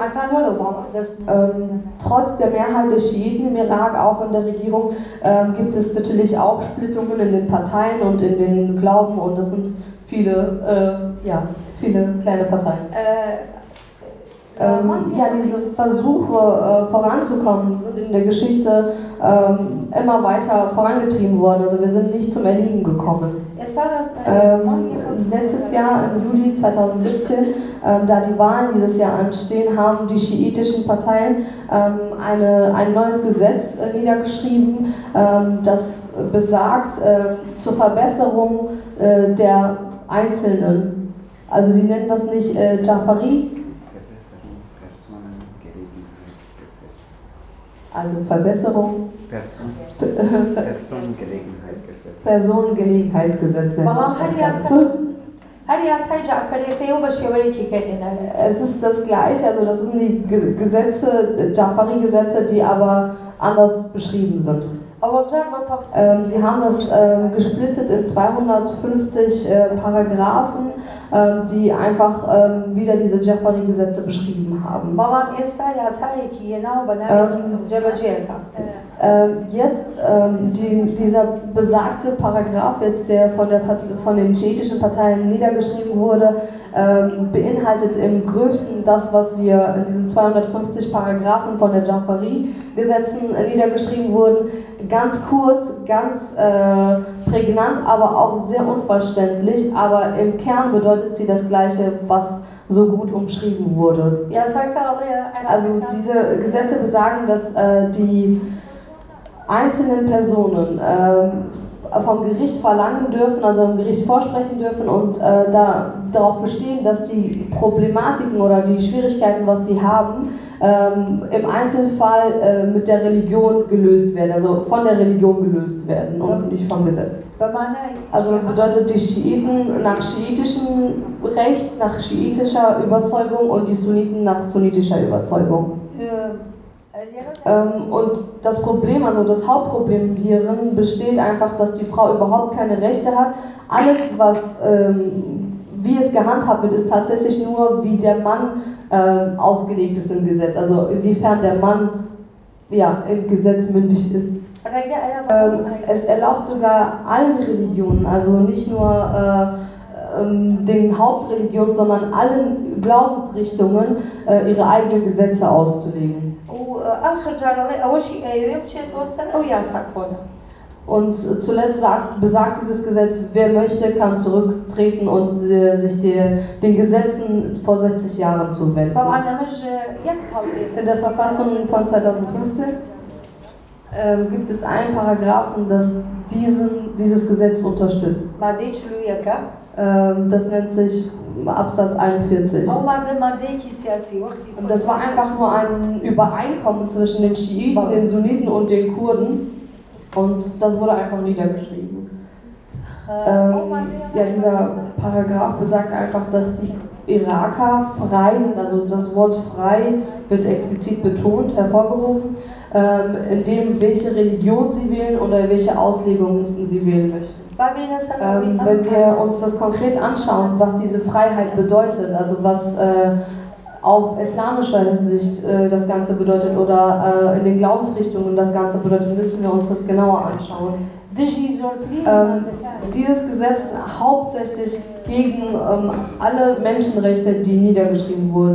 Ähm, trotz der Mehrheit der Schiiten im Irak, auch in der Regierung, äh, gibt es natürlich Aufsplittungen in den Parteien und in den Glauben und das sind viele, äh, ja, viele kleine Parteien. Ähm, ja, diese Versuche äh, voranzukommen sind in der Geschichte ähm, immer weiter vorangetrieben worden. Also wir sind nicht zum Erliegen gekommen. Ähm, letztes Jahr im Juli zweitausendsiebzehn, ähm, da die Wahlen dieses Jahr anstehen, haben die schiitischen Parteien ähm, eine, ein neues Gesetz äh, niedergeschrieben, ähm, das besagt äh, zur Verbesserung äh, der Einzelnen. Also die nennen das nicht äh, Jafari. Also Verbesserung. Person, Personengelegenheitsgesetz. Personengelegenheitsgesetz nennt sich das Ganze. Es ist das Gleiche, also das sind die Gesetze, Jafari-Gesetze, die aber anders beschrieben sind. Ähm, sie haben das ähm, gesplittet in zweihundertfünfzig äh, Paragraphen, ähm, die einfach ähm, wieder diese Jafari-Gesetze beschrieben haben. Ähm, äh, jetzt ähm, die, dieser besagte Paragraph, jetzt, der von, der Part von den schiitischen Parteien niedergeschrieben wurde, ähm, beinhaltet im Gröbsten das, was wir in diesen zweihundertfünfzig Paragraphen von der Jafari-Gesetzen äh, niedergeschrieben wurden. Ganz kurz, ganz äh, prägnant, aber auch sehr unverständlich, aber im Kern bedeutet sie das Gleiche, was so gut umschrieben wurde. Also diese Gesetze besagen, dass äh, die einzelnen Personen äh, vom Gericht verlangen dürfen, also im Gericht vorsprechen dürfen und äh, da, darauf bestehen, dass die Problematiken oder die Schwierigkeiten, was sie haben, ähm, im Einzelfall äh, mit der Religion gelöst werden, also von der Religion gelöst werden und nicht vom Gesetz. Also das bedeutet, die Schiiten nach schiitischem Recht, nach schiitischer Überzeugung und die Sunniten nach sunnitischer Überzeugung. Ähm, und das Problem, also das Hauptproblem hierin besteht einfach, dass die Frau überhaupt keine Rechte hat. Alles, was ähm, wie es gehandhabt wird, ist tatsächlich nur, wie der Mann ähm, ausgelegt ist im Gesetz. Also inwiefern der Mann ja, im Gesetz mündig ist. Ähm, es erlaubt sogar allen Religionen, also nicht nur äh, ähm, den Hauptreligionen, sondern allen Glaubensrichtungen äh, ihre eigenen Gesetze auszulegen. Und zuletzt sagt, besagt dieses Gesetz, wer möchte, kann zurücktreten und äh, sich der, den Gesetzen vor sechzig Jahren zuwenden. In der Verfassung von zweitausendfünfzehn äh, gibt es einen Paragraphen, das diesen, dieses Gesetz unterstützt. Äh, das nennt sich Absatz einundvierzig. Und das war einfach nur ein Übereinkommen zwischen den Schiiten, den Sunniten und den Kurden. Und das wurde einfach niedergeschrieben. Ähm, ja, dieser Paragraph besagt einfach, dass die Iraker frei sind, also das Wort frei wird explizit betont, hervorgehoben, ähm, in dem welche Religion sie wählen oder welche Auslegung sie wählen möchten. Ähm, wenn wir uns das konkret anschauen, was diese Freiheit bedeutet, also was äh, auf islamischer Hinsicht äh, das Ganze bedeutet oder äh, in den Glaubensrichtungen das Ganze bedeutet, müssen wir uns das genauer anschauen. Ähm, dieses Gesetz ist hauptsächlich gegen ähm, alle Menschenrechte, die niedergeschrieben wurden.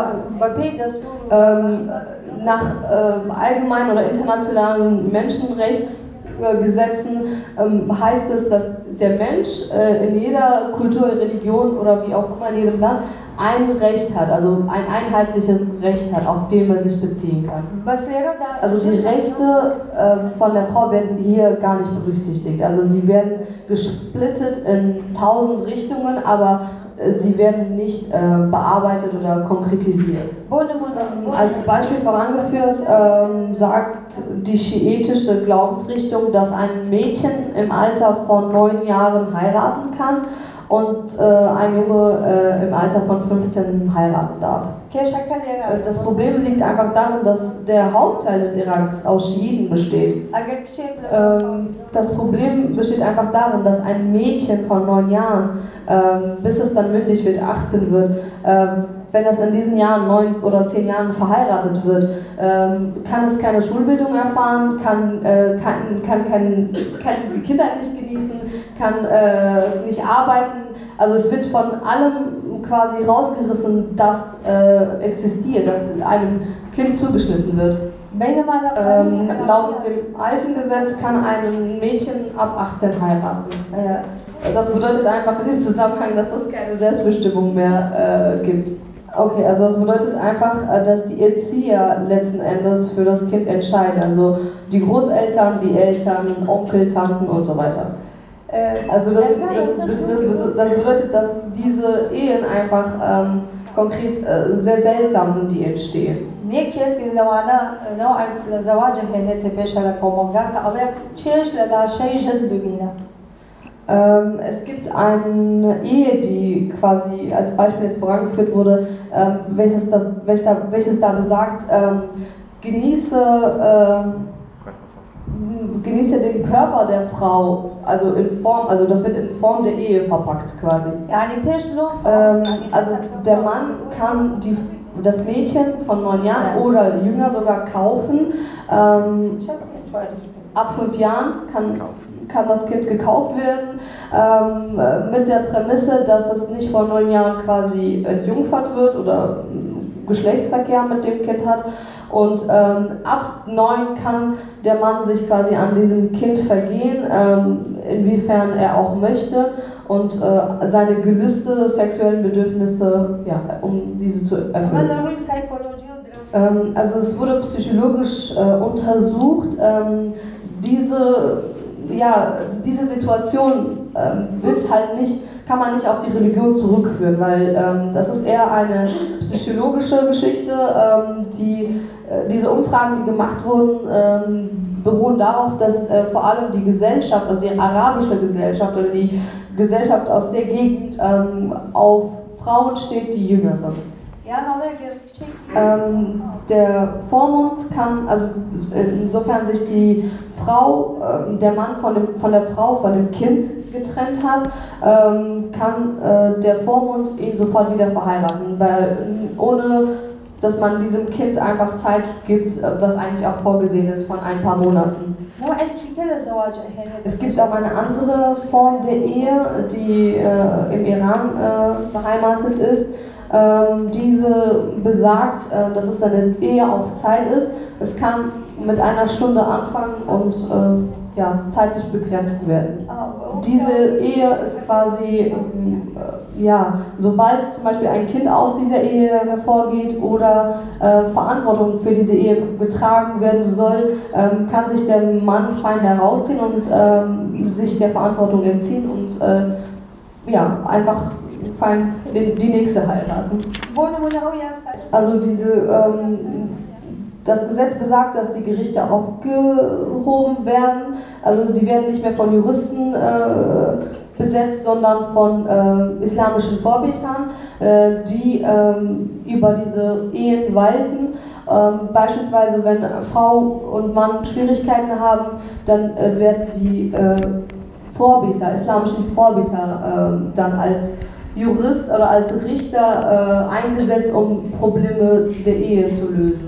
Ähm, nach äh, allgemeinen oder internationalen Menschenrechtsgesetzen ähm, heißt es, dass der Mensch äh, in jeder Kultur, Religion oder wie auch immer in jedem Land ein Recht hat, also ein einheitliches Recht hat, auf dem er sich beziehen kann. Also die Rechte äh, von der Frau werden hier gar nicht berücksichtigt. Also sie werden gesplittet in tausend Richtungen, aber sie werden nicht äh, bearbeitet oder konkretisiert. Ähm, als Beispiel vorangeführt ähm, sagt die schiitische Glaubensrichtung, dass ein Mädchen im Alter von neun Jahren heiraten kann und äh, ein Junge äh, im Alter von fünfzehn heiraten darf. Äh, Das Problem liegt einfach darin, dass der Hauptteil des Iraks aus Schiiten besteht. Ähm, das Problem besteht einfach darin, dass ein Mädchen von neun Jahren, ähm, bis es dann mündig wird, achtzehn wird, äh, wenn es in diesen Jahren, neun oder zehn Jahren verheiratet wird, ähm, kann es keine Schulbildung erfahren, kann, äh, kann, kann, kann, kann die Kindheit nicht genießen, kann äh, nicht arbeiten. Also es wird von allem quasi rausgerissen, das äh, existiert, das einem Kind zugeschnitten wird. Ähm, laut dem alten Gesetz kann ein Mädchen ab achtzehn heiraten. Das bedeutet einfach in dem Zusammenhang, dass es keine Selbstbestimmung mehr äh, gibt. Okay, also das bedeutet einfach, dass die Erzieher letzten Endes für das Kind entscheiden. Also die Großeltern, die Eltern, Onkel, Tanten und so weiter. Also das, ist, das, das, das bedeutet, dass diese Ehen einfach ähm, konkret äh, sehr seltsam sind, die entstehen. Ähm, es gibt eine Ehe, die quasi als Beispiel jetzt vorangeführt wurde, ähm, welches, das, welches, da, welches da besagt, ähm, genieße, ähm, genieße den Körper der Frau, also in Form, also das wird in Form der Ehe verpackt quasi. Ähm, also der Mann kann die, das Mädchen von neun Jahren oder jünger sogar kaufen. Ähm, ab fünf Jahren kann kann das Kind gekauft werden, ähm, mit der Prämisse, dass es nicht vor neun Jahren quasi entjungfert wird oder Geschlechtsverkehr mit dem Kind hat. Und ähm, ab neun kann der Mann sich quasi an diesem Kind vergehen, ähm, inwiefern er auch möchte und äh, seine Gelüste, sexuellen Bedürfnisse, ja, um diese zu erfüllen. Ähm, also es wurde psychologisch äh, untersucht, ähm, diese Ja, diese Situation ähm, wird halt nicht, kann man nicht auf die Religion zurückführen, weil ähm, das ist eher eine psychologische Geschichte. Ähm, die, äh, diese Umfragen, die gemacht wurden, ähm, beruhen darauf, dass äh, vor allem die Gesellschaft, also die arabische Gesellschaft oder die Gesellschaft aus der Gegend ähm, auf Frauen steht, die jünger sind. Ähm, der Vormund kann, also insofern sich die Frau, äh, der Mann von, dem, von der Frau, von dem Kind getrennt hat, ähm, kann äh, der Vormund ihn sofort wieder verheiraten, weil ohne dass man diesem Kind einfach Zeit gibt, was eigentlich auch vorgesehen ist von ein paar Monaten. Es gibt auch eine andere Form der Ehe, die äh, im Iran äh, beheimatet ist. Ähm, diese besagt, äh, dass es eine Ehe auf Zeit ist. Es kann mit einer Stunde anfangen und äh, ja, zeitlich begrenzt werden. Diese Ehe ist quasi, äh, ja, sobald zum Beispiel ein Kind aus dieser Ehe hervorgeht oder äh, Verantwortung für diese Ehe getragen werden soll, ähm, kann sich der Mann fein herausziehen und äh, sich der Verantwortung entziehen und äh, ja, einfach fein die, die nächste heiraten. Also diese, ähm, das Gesetz besagt, dass die Gerichte aufgehoben werden. Also sie werden nicht mehr von Juristen äh, besetzt, sondern von äh, islamischen Vorbetern, äh, die ähm, über diese Ehen walten. Ähm, beispielsweise, wenn Frau und Mann Schwierigkeiten haben, dann äh, werden die äh, Vorbeter, islamischen Vorbeter, äh, dann als Jurist oder als Richter äh, eingesetzt, um Probleme der Ehe zu lösen.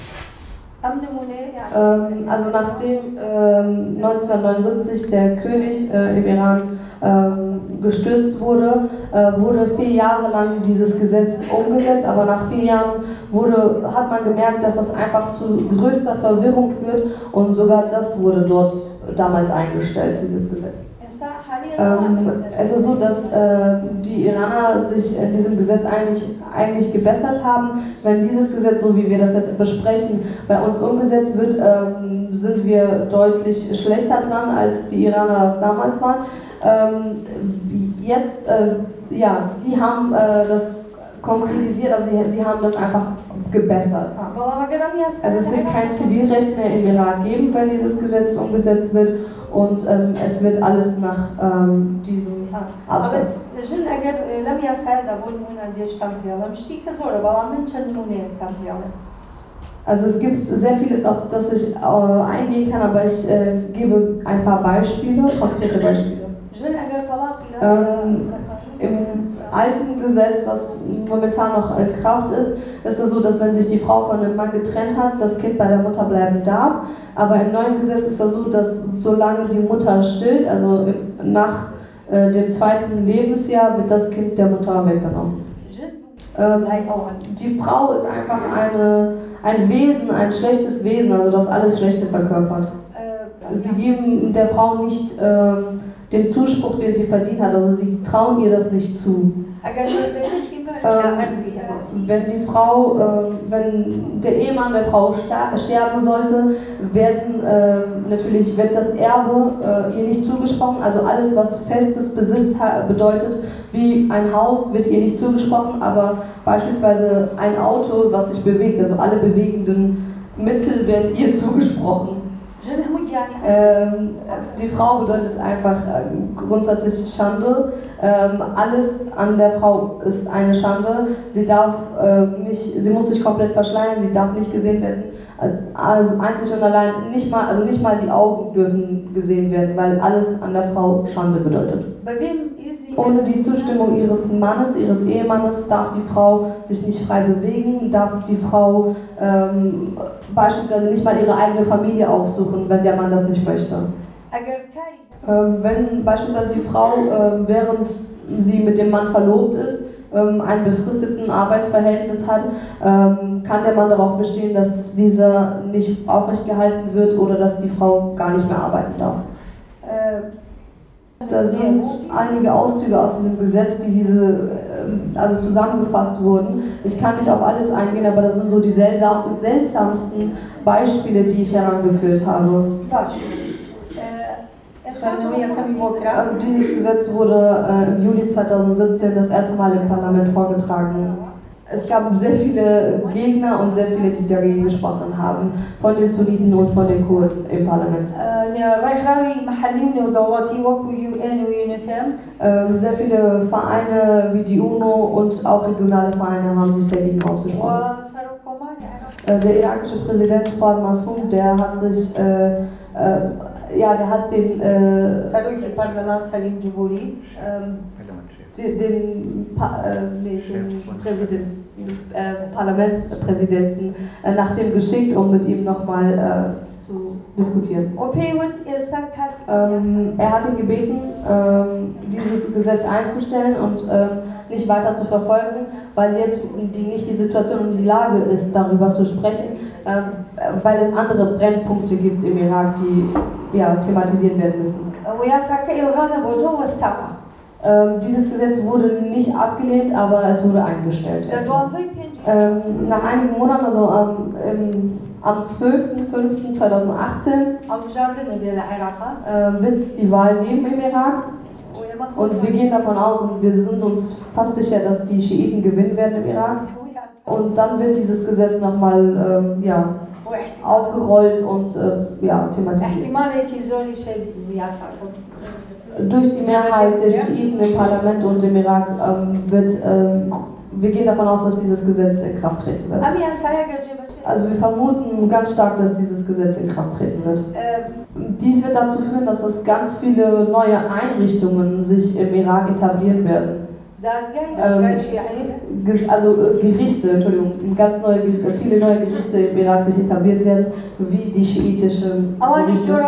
Ähm, also nachdem ähm, neunzehnhundertneunundsiebzig der König äh, im Iran ähm, gestürzt wurde, äh, wurde vier Jahre lang dieses Gesetz umgesetzt, aber nach vier Jahren wurde, hat man gemerkt, dass das einfach zu größter Verwirrung führt und sogar das wurde dort damals eingestellt, dieses Gesetz. Ähm, es ist so, dass äh, die Iraner sich in diesem Gesetz eigentlich, eigentlich gebessert haben. Wenn dieses Gesetz, so wie wir das jetzt besprechen, bei uns umgesetzt wird, ähm, sind wir deutlich schlechter dran, als die Iraner das damals waren. Ähm, jetzt äh, ja, die haben äh, das konkretisiert, also sie, sie haben das einfach gebessert. Also es wird kein Zivilrecht mehr im Irak geben, wenn dieses Gesetz umgesetzt wird und ähm, es wird alles nach ähm, diesem Absatz. Also es gibt sehr vieles, auf das ich äh, eingehen kann, aber ich äh, gebe ein paar Beispiele, konkrete Beispiele. Ähm, Im alten Gesetz, das momentan noch in Kraft ist, ist es so, dass wenn sich die Frau von dem Mann getrennt hat, das Kind bei der Mutter bleiben darf. Aber im neuen Gesetz ist es so, dass solange die Mutter stillt, also nach äh, dem zweiten Lebensjahr, wird das Kind der Mutter weggenommen. Ähm, die Frau ist einfach eine, ein Wesen, ein schlechtes Wesen, also das alles Schlechte verkörpert. Sie geben der Frau nicht ähm, den Zuspruch, den sie verdient hat, also sie trauen ihr das nicht zu. Ähm, wenn die Frau, äh, wenn der Ehemann der Frau sterben sollte, werden äh, natürlich wird das Erbe äh, ihr nicht zugesprochen, also alles, was festes Besitz bedeutet, wie ein Haus, wird ihr nicht zugesprochen, aber beispielsweise ein Auto, was sich bewegt, also alle bewegenden Mittel werden ihr zugesprochen. Ähm, die Frau bedeutet einfach äh, grundsätzlich Schande. Ähm, alles an der Frau ist eine Schande. Sie darf äh, nicht, sie muss sich komplett verschleiern, sie darf nicht gesehen werden. Also einzig und allein nicht mal, also nicht mal die Augen dürfen gesehen werden, weil alles an der Frau Schande bedeutet. Ohne die Zustimmung ihres Mannes, ihres Ehemannes, darf die Frau sich nicht frei bewegen, darf die Frau ähm, beispielsweise nicht mal ihre eigene Familie aufsuchen, wenn der Mann das nicht möchte. Ähm, wenn beispielsweise die Frau, äh, während sie mit dem Mann verlobt ist, ähm, ein befristeten Arbeitsverhältnis hat, ähm, kann der Mann darauf bestehen, dass dieser nicht aufrecht gehalten wird oder dass die Frau gar nicht mehr arbeiten darf. Da sind einige Auszüge aus diesem Gesetz, die diese, also zusammengefasst wurden. Ich kann nicht auf alles eingehen, aber das sind so die seltsam, seltsamsten Beispiele, die ich herangeführt habe. Also dieses Gesetz wurde äh, im Juli zweitausendsiebzehn das erste Mal im Parlament vorgetragen. Es gab sehr viele Gegner und sehr viele, die dagegen gesprochen haben, von den Sunniten und von den Kurden im Parlament. Ähm, sehr viele Vereine wie die UNO und auch regionale Vereine haben sich dagegen ausgesprochen. Äh, der irakische Präsident Fuad Massoud, der hat sich, äh, äh, ja, der hat den, äh, ähm, den, pa äh, nee, den Präsidenten, äh, Parlamentspräsidenten äh, nach dem geschickt, um mit ihm nochmal äh, zu diskutieren. Ähm, er hat ihn gebeten, ähm, dieses Gesetz einzustellen und ähm, nicht weiter zu verfolgen, weil jetzt die, nicht die Situation und die Lage ist, darüber zu sprechen, ähm, weil es andere Brennpunkte gibt im Irak, die ja, thematisiert werden müssen. Ähm, dieses Gesetz wurde nicht abgelehnt, aber es wurde eingestellt. Ähm, nach einigen Monaten, also ähm, im, am zwölften fünften zweitausendachtzehn, äh, wird es die Wahl geben im Irak. Und wir gehen davon aus und wir sind uns fast sicher, dass die Schiiten gewinnen werden im Irak. Und dann wird dieses Gesetz nochmal ähm, ja, aufgerollt und äh, ja, thematisiert. Durch die Mehrheit der Schiiten im Parlament und im Irak ähm, wird, ähm, wir gehen davon aus, dass dieses Gesetz in Kraft treten wird. Also wir vermuten ganz stark, dass dieses Gesetz in Kraft treten wird. Dies wird dazu führen, dass es ganz viele neue Einrichtungen sich im Irak etablieren werden. Ähm, also äh, Gerichte, Entschuldigung, ganz neue, viele neue Gerichte im Irak sich etablieren werden, wie die schiitischen Gerichte.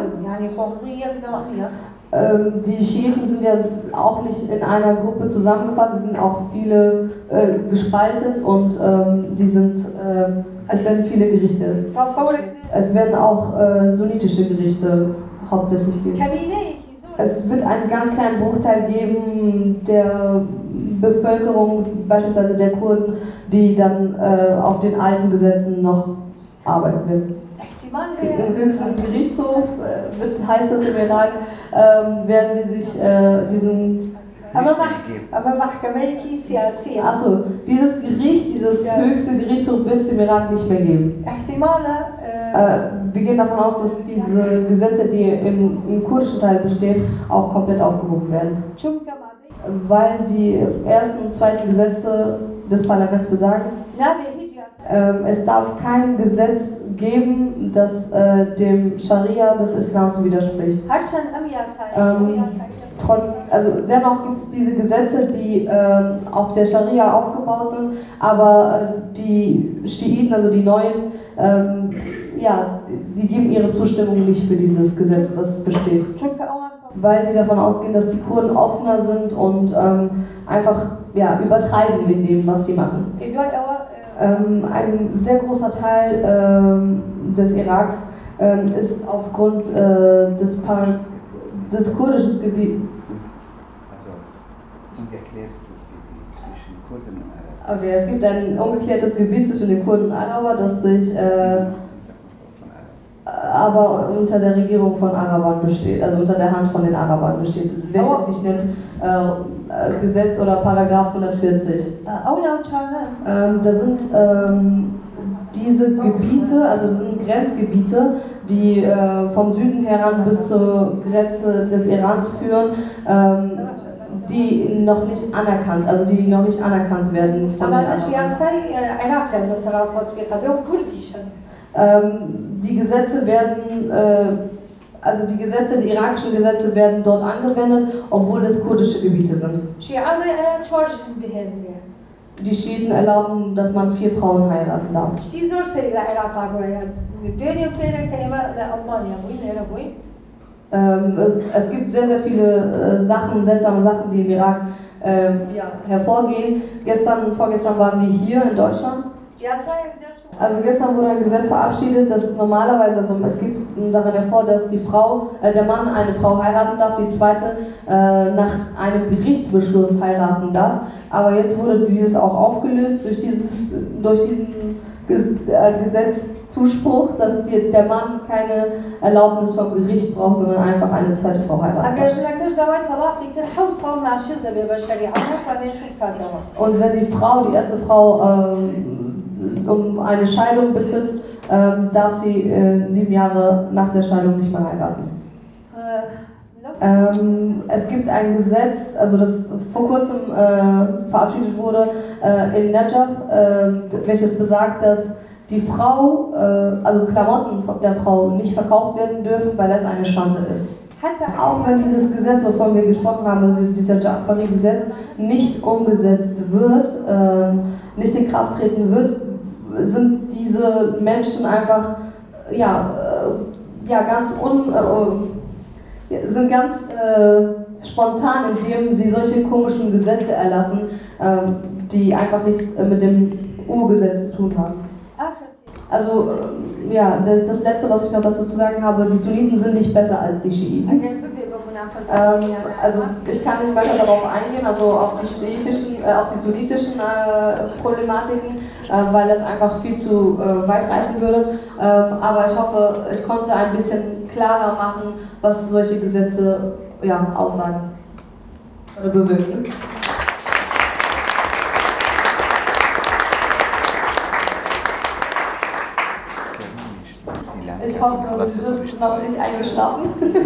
Ähm, die Schiiten sind ja auch nicht in einer Gruppe zusammengefasst, es sind auch viele äh, gespaltet und ähm, sie sind, äh, es werden viele Gerichte. Es werden auch äh, sunnitische Gerichte hauptsächlich geben. Es wird einen ganz kleinen Bruchteil geben der Bevölkerung, beispielsweise der Kurden, die dann äh, auf den alten Gesetzen noch arbeiten werden. Im höchsten Gerichtshof, äh, wird, heißt das im Irak, äh, werden sie sich äh, diesen أما nicht مح mehr gegeben. أما محكمة سياسية Achso, dieses Gericht, dieses Ja. höchste Gerichtshof wird es im Irak nicht mehr geben. احتمالا آه، Äh, wir gehen davon aus, dass diese Gesetze, die im, im kurdischen Teil bestehen, auch komplett aufgehoben werden. چون كمادة Weil die ersten und zweiten Gesetze des Parlaments besagen, نابي هيجي أصلاً. ähm, es darf kein Gesetz geben, das äh, dem Scharia des Islams widerspricht. هرشان أم ياساي Ähm, أم ياساي Trotz, also dennoch gibt es diese Gesetze, die ähm, auf der Scharia aufgebaut sind, aber äh, die Schiiten, also die Neuen, ähm, ja, die, die geben ihre Zustimmung nicht für dieses Gesetz, das besteht. چون كأوان Weil sie davon ausgehen, dass die Kurden offener sind und ähm, einfach ja, übertreiben in dem, was sie machen. إدوار أوا Ähm, ein sehr großer Teil ähm, des Iraks ähm, ist aufgrund äh, des, Par des kurdischen Gebiets. Also ungeklärtes Gebiet zwischen Kurden und Arabern. Okay, es gibt ein ungeklärtes Gebiet zwischen den Kurden und Arabern, das sich äh, aber unter der Regierung von Arabern besteht, also unter der Hand von den Arabern besteht, welches sich nennt äh, äh, Gesetz oder Paragraph hundertvierzig. أو لو كان Ähm, da sind ähm, diese Gebiete, also das sind Grenzgebiete, die äh, vom Süden heran bis zur Grenze des Irans führen, ähm, die noch nicht anerkannt, also die noch nicht anerkannt werden von den أما Arabern. السياسي عراقي مثلا تطبيقها بيو كرديشن Ähm, die Gesetze werden, äh, also die Gesetze, die irakischen Gesetze werden dort angewendet, obwohl es kurdische Gebiete sind. شيعان تشارجن بهذه Die Schiiten erlauben, dass man vier Frauen heiraten darf. شتي زور سري العراق هذا الدنيا بتاعنا كلمة لألمانيا وين لنا وين Ähm, es, es gibt sehr, sehr viele äh, Sachen, seltsame Sachen, die im Irak ähm, ja, hervorgehen. Gestern, vorgestern waren wir hier in Deutschland. سياسة يقدر شو Also gestern wurde ein Gesetz verabschiedet, dass normalerweise, also es gibt darin hervor, dass die Frau, äh, der Mann eine Frau heiraten darf, die zweite äh, nach einem Gerichtsbeschluss heiraten darf. Aber jetzt wurde dieses auch aufgelöst durch, dieses, durch diesen Ges äh, Gesetzzuspruch, dass die, der Mann keine Erlaubnis vom Gericht braucht, sondern einfach eine zweite Frau heiraten أجر darf. شنكش دواء طلاق يمكن حوصل ناشزة ببشرية أنا فأنا شو كاتوا Und wenn die Frau, die erste Frau, ähm, um eine Scheidung bittet, ähm, darf sie äh, sieben Jahre nach der Scheidung nicht mehr heiraten. Ähm, es gibt ein Gesetz, also das vor kurzem äh, verabschiedet wurde äh, in Najaf, äh, welches besagt, dass die Frau, äh, also Klamotten der Frau nicht verkauft werden dürfen, weil das eine Schande ist. Auch wenn dieses Gesetz, wovon wir gesprochen haben, also dieser Ja'fari-Gesetz, nicht umgesetzt wird, äh, nicht in Kraft treten wird, sind diese Menschen einfach ja, äh, ja, ganz un, äh, sind ganz äh, spontan, indem sie solche komischen Gesetze erlassen, äh, die einfach nichts mit dem Urgesetz zu tun haben. Also, äh, ja, das Letzte, was ich noch dazu zu sagen habe, die Sunniten sind nicht besser als die Schiiten. Ähm, also ich kann nicht weiter darauf eingehen, also auf die schiitischen, äh, auf die sunnitischen äh, Problematiken, äh, weil das einfach viel zu äh, weit reichen würde. Ähm, aber ich hoffe, ich konnte ein bisschen klarer machen, was solche Gesetze ja, aussagen oder bewirken. Ich hoffe, Sie sind noch nicht eingeschlafen.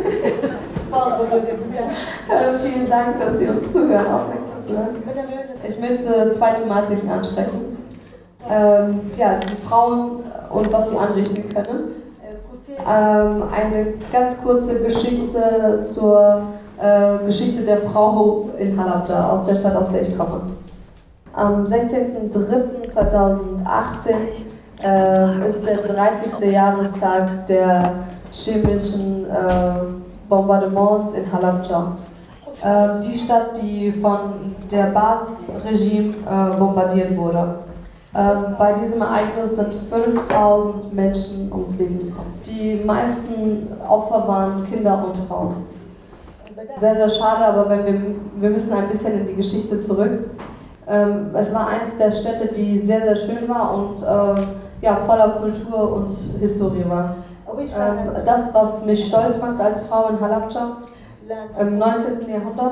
äh, vielen Dank, dass Sie uns zuhören, aufmerksam zuhören. Ich möchte zwei Thematiken ansprechen. Ähm, ja, die Frauen und was sie anrichten können. Ähm, eine ganz kurze Geschichte zur äh, Geschichte der Frau in Halabja, aus der Stadt, aus der ich komme. Am sechzehnten dritten zweitausendachtzehn äh, ist der dreißigste Jahrestag der chemischen äh, Bombardements in Halabja. Äh, die Stadt, die von der Baas-Regime äh, bombardiert wurde. Äh, bei diesem Ereignis sind fünftausend Menschen ums Leben gekommen. Die meisten Opfer waren Kinder und Frauen. Sehr, sehr schade, aber wenn wir, wir müssen ein bisschen in die Geschichte zurück. Ähm, es war eins der Städte, die sehr, sehr schön war und äh, ja, voller Kultur und Historie war. Ähm, das, was mich stolz macht als Frau in Halabja, im neunzehnten Jahrhundert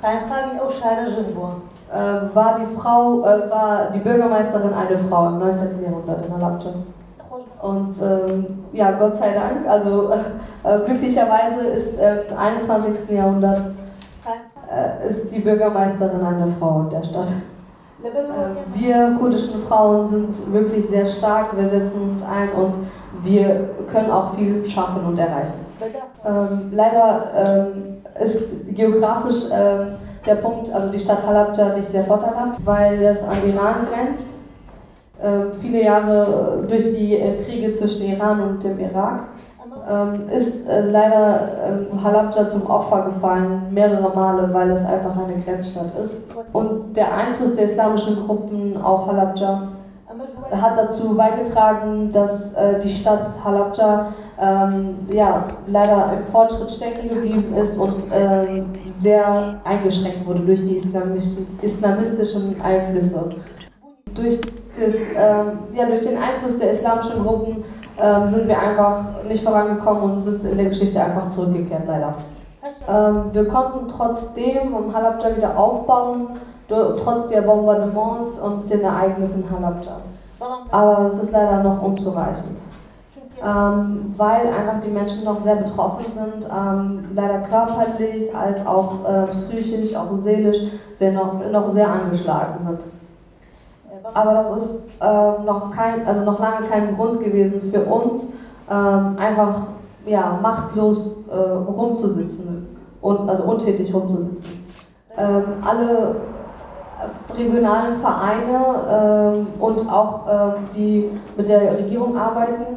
äh, war die Frau, äh, war die Bürgermeisterin eine Frau im neunzehnten Jahrhundert in Halabja. Und ähm, ja, Gott sei Dank, also äh, glücklicherweise ist äh, im einundzwanzigsten Jahrhundert äh, ist die Bürgermeisterin eine Frau der Stadt. Äh, wir kurdischen Frauen sind wirklich sehr stark, wir setzen uns ein und wir können auch viel schaffen und erreichen. Ähm, leider ähm, ist geografisch ähm, der Punkt, also die Stadt Halabja nicht sehr vorteilhaft, weil es an Iran grenzt. Ähm, viele Jahre durch die äh, Kriege zwischen Iran und dem Irak ähm, ist äh, leider äh, Halabja zum Opfer gefallen, mehrere Male, weil es einfach eine Grenzstadt ist. Und der Einfluss der islamischen Gruppen auf Halabja hat dazu beigetragen, dass äh, die Stadt Halabja ähm, ja, leider im Fortschritt stecken geblieben ist und äh, sehr eingeschränkt wurde durch die islamistischen, islamistischen Einflüsse. Durch, das, ähm, ja, durch den Einfluss der islamischen Gruppen ähm, sind wir einfach nicht vorangekommen und sind in der Geschichte einfach zurückgekehrt, leider. Ähm, wir konnten trotzdem Halabja wieder aufbauen, trotz der Bombardements und den Ereignissen in Halabja. Aber es ist leider noch unzureichend, ähm, weil einfach die Menschen noch sehr betroffen sind, ähm, leider körperlich als auch äh, psychisch, auch seelisch sehr noch, noch sehr angeschlagen sind. Aber das ist äh, noch, kein, also noch lange kein Grund gewesen für uns, ähm, einfach ja, machtlos äh, rumzusitzen, und, also untätig rumzusitzen. Ähm, alle regionalen Vereine ähm, und auch ähm, die mit der Regierung arbeiten.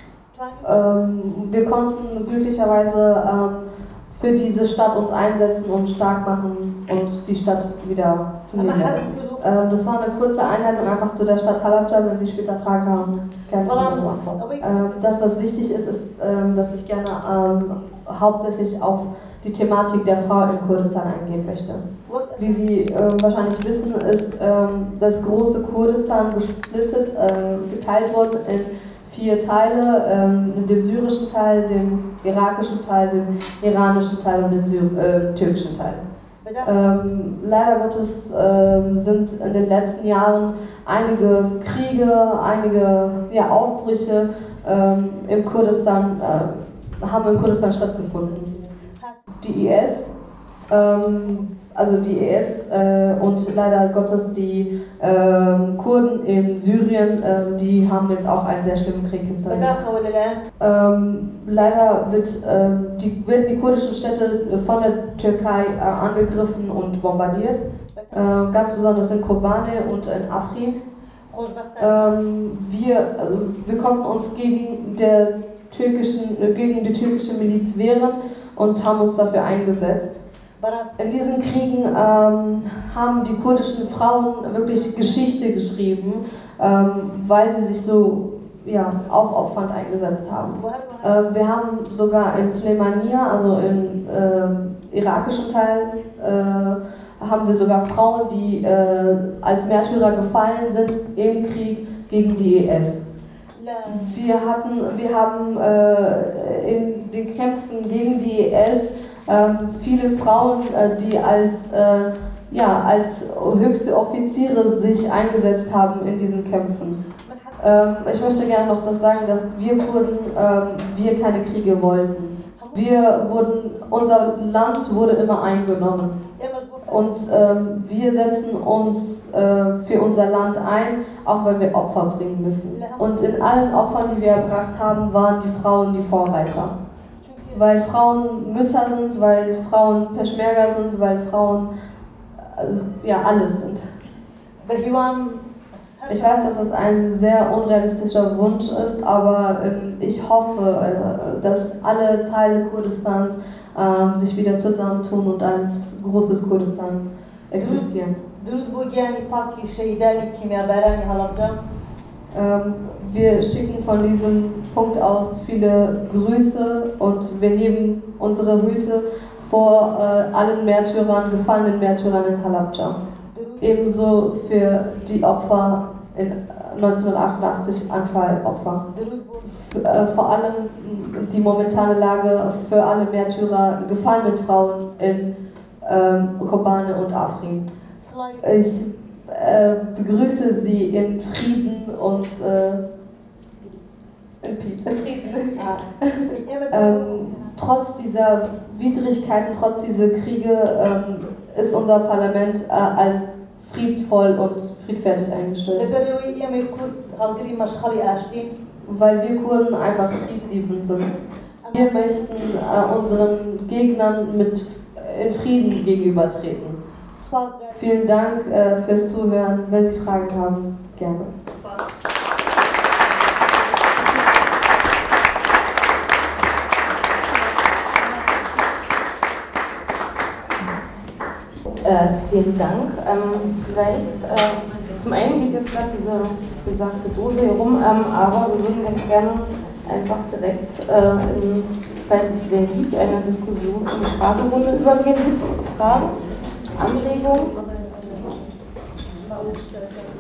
Ähm, wir konnten glücklicherweise ähm, für diese Stadt uns einsetzen und stark machen und die Stadt wieder zu Leben lassen. Ähm, das war eine kurze Einleitung einfach zu der Stadt Halabja. Wenn Sie später Fragen haben, gerne Sie beantworten. Ähm, das, was wichtig ist, ist, ähm, dass ich gerne ähm, hauptsächlich auf die Thematik der Frau in Kurdistan eingehen möchte. Wie Sie äh, wahrscheinlich wissen, ist ähm, das große Kurdistan gesplittet, äh, geteilt worden in vier Teile, ähm, dem syrischen Teil, dem irakischen Teil, dem iranischen Teil und dem Syr äh, türkischen Teil. Ähm, leider Gottes äh, sind in den letzten Jahren einige Kriege, einige ja, Aufbrüche ähm, im Kurdistan, äh, haben im Kurdistan stattgefunden. Die I S, ähm, also die I S äh, und leider Gottes die äh, Kurden in Syrien, äh, die haben jetzt auch einen sehr schlimmen Krieg hinter sich. Ähm, leider wird, äh, die, werden die kurdischen Städte von der Türkei äh, angegriffen und bombardiert, äh, ganz besonders in Kobane und in Afrin. Ähm, wir, also, wir konnten uns gegen, der türkischen, äh, gegen die türkische Miliz wehren und haben uns dafür eingesetzt. In diesen Kriegen ähm, haben die kurdischen Frauen wirklich Geschichte geschrieben, ähm, weil sie sich so ja, aufopfernd eingesetzt haben. Äh, wir haben sogar in Suleimania, also im äh, irakischen Teil, äh, haben wir sogar Frauen, die äh, als Märtyrer gefallen sind im Krieg gegen die I S. Wir, hatten, wir haben äh, in den Kämpfen gegen die I S ähm, viele Frauen, äh, die als, äh, ja, als höchste Offiziere sich eingesetzt haben in diesen Kämpfen. Ähm, ich möchte gerne noch das sagen, dass wir Kurden, ähm, wir keine Kriege wollten. Wir wurden, unser Land wurde immer eingenommen. Und ähm, wir setzen uns äh, für unser Land ein, auch wenn wir Opfer bringen müssen. Und in allen Opfern, die wir erbracht haben, waren die Frauen die Vorreiter. Weil Frauen Mütter sind, weil Frauen Peschmerga sind, weil Frauen äh, ja alles sind. Ich weiß, dass es ein sehr unrealistischer Wunsch ist, aber ähm, ich hoffe, äh, dass alle Teile Kurdistans äh, sich wieder zusammentun und ein großes Kurdistan existieren. Ähm, wir schicken von diesem Punkt aus viele Grüße und wir heben unsere Hüte vor äh, allen Märtyrern, gefallenen Märtyrern in Halabja. Ebenso für die Opfer in neunzehnhundertachtundachtzig, Anfallopfer. F äh, vor allem die momentane Lage für alle Märtyrer, gefallenen Frauen in, ähm, Kobane und Afrin. Ich äh, begrüße Sie in Frieden und äh, in Peace. In Frieden. ähm, trotz dieser Widrigkeiten, trotz dieser Kriege ähm, ist unser Parlament äh, als friedvoll und friedfertig eingestellt. Weil wir Kurden einfach friedliebend sind. Wir möchten äh, unseren Gegnern mit in Frieden gegenübertreten. Vielen Dank äh, fürs Zuhören. Wenn Sie Fragen haben, gerne. Äh, vielen Dank. Ähm, vielleicht, äh, zum einen geht jetzt gerade diese besagte Dose hier rum, ähm, aber wir würden jetzt gerne einfach direkt, äh, in, falls es denn gibt, eine Diskussion in die Fragerunde übergehen. Gibt es Fragen, Anregungen?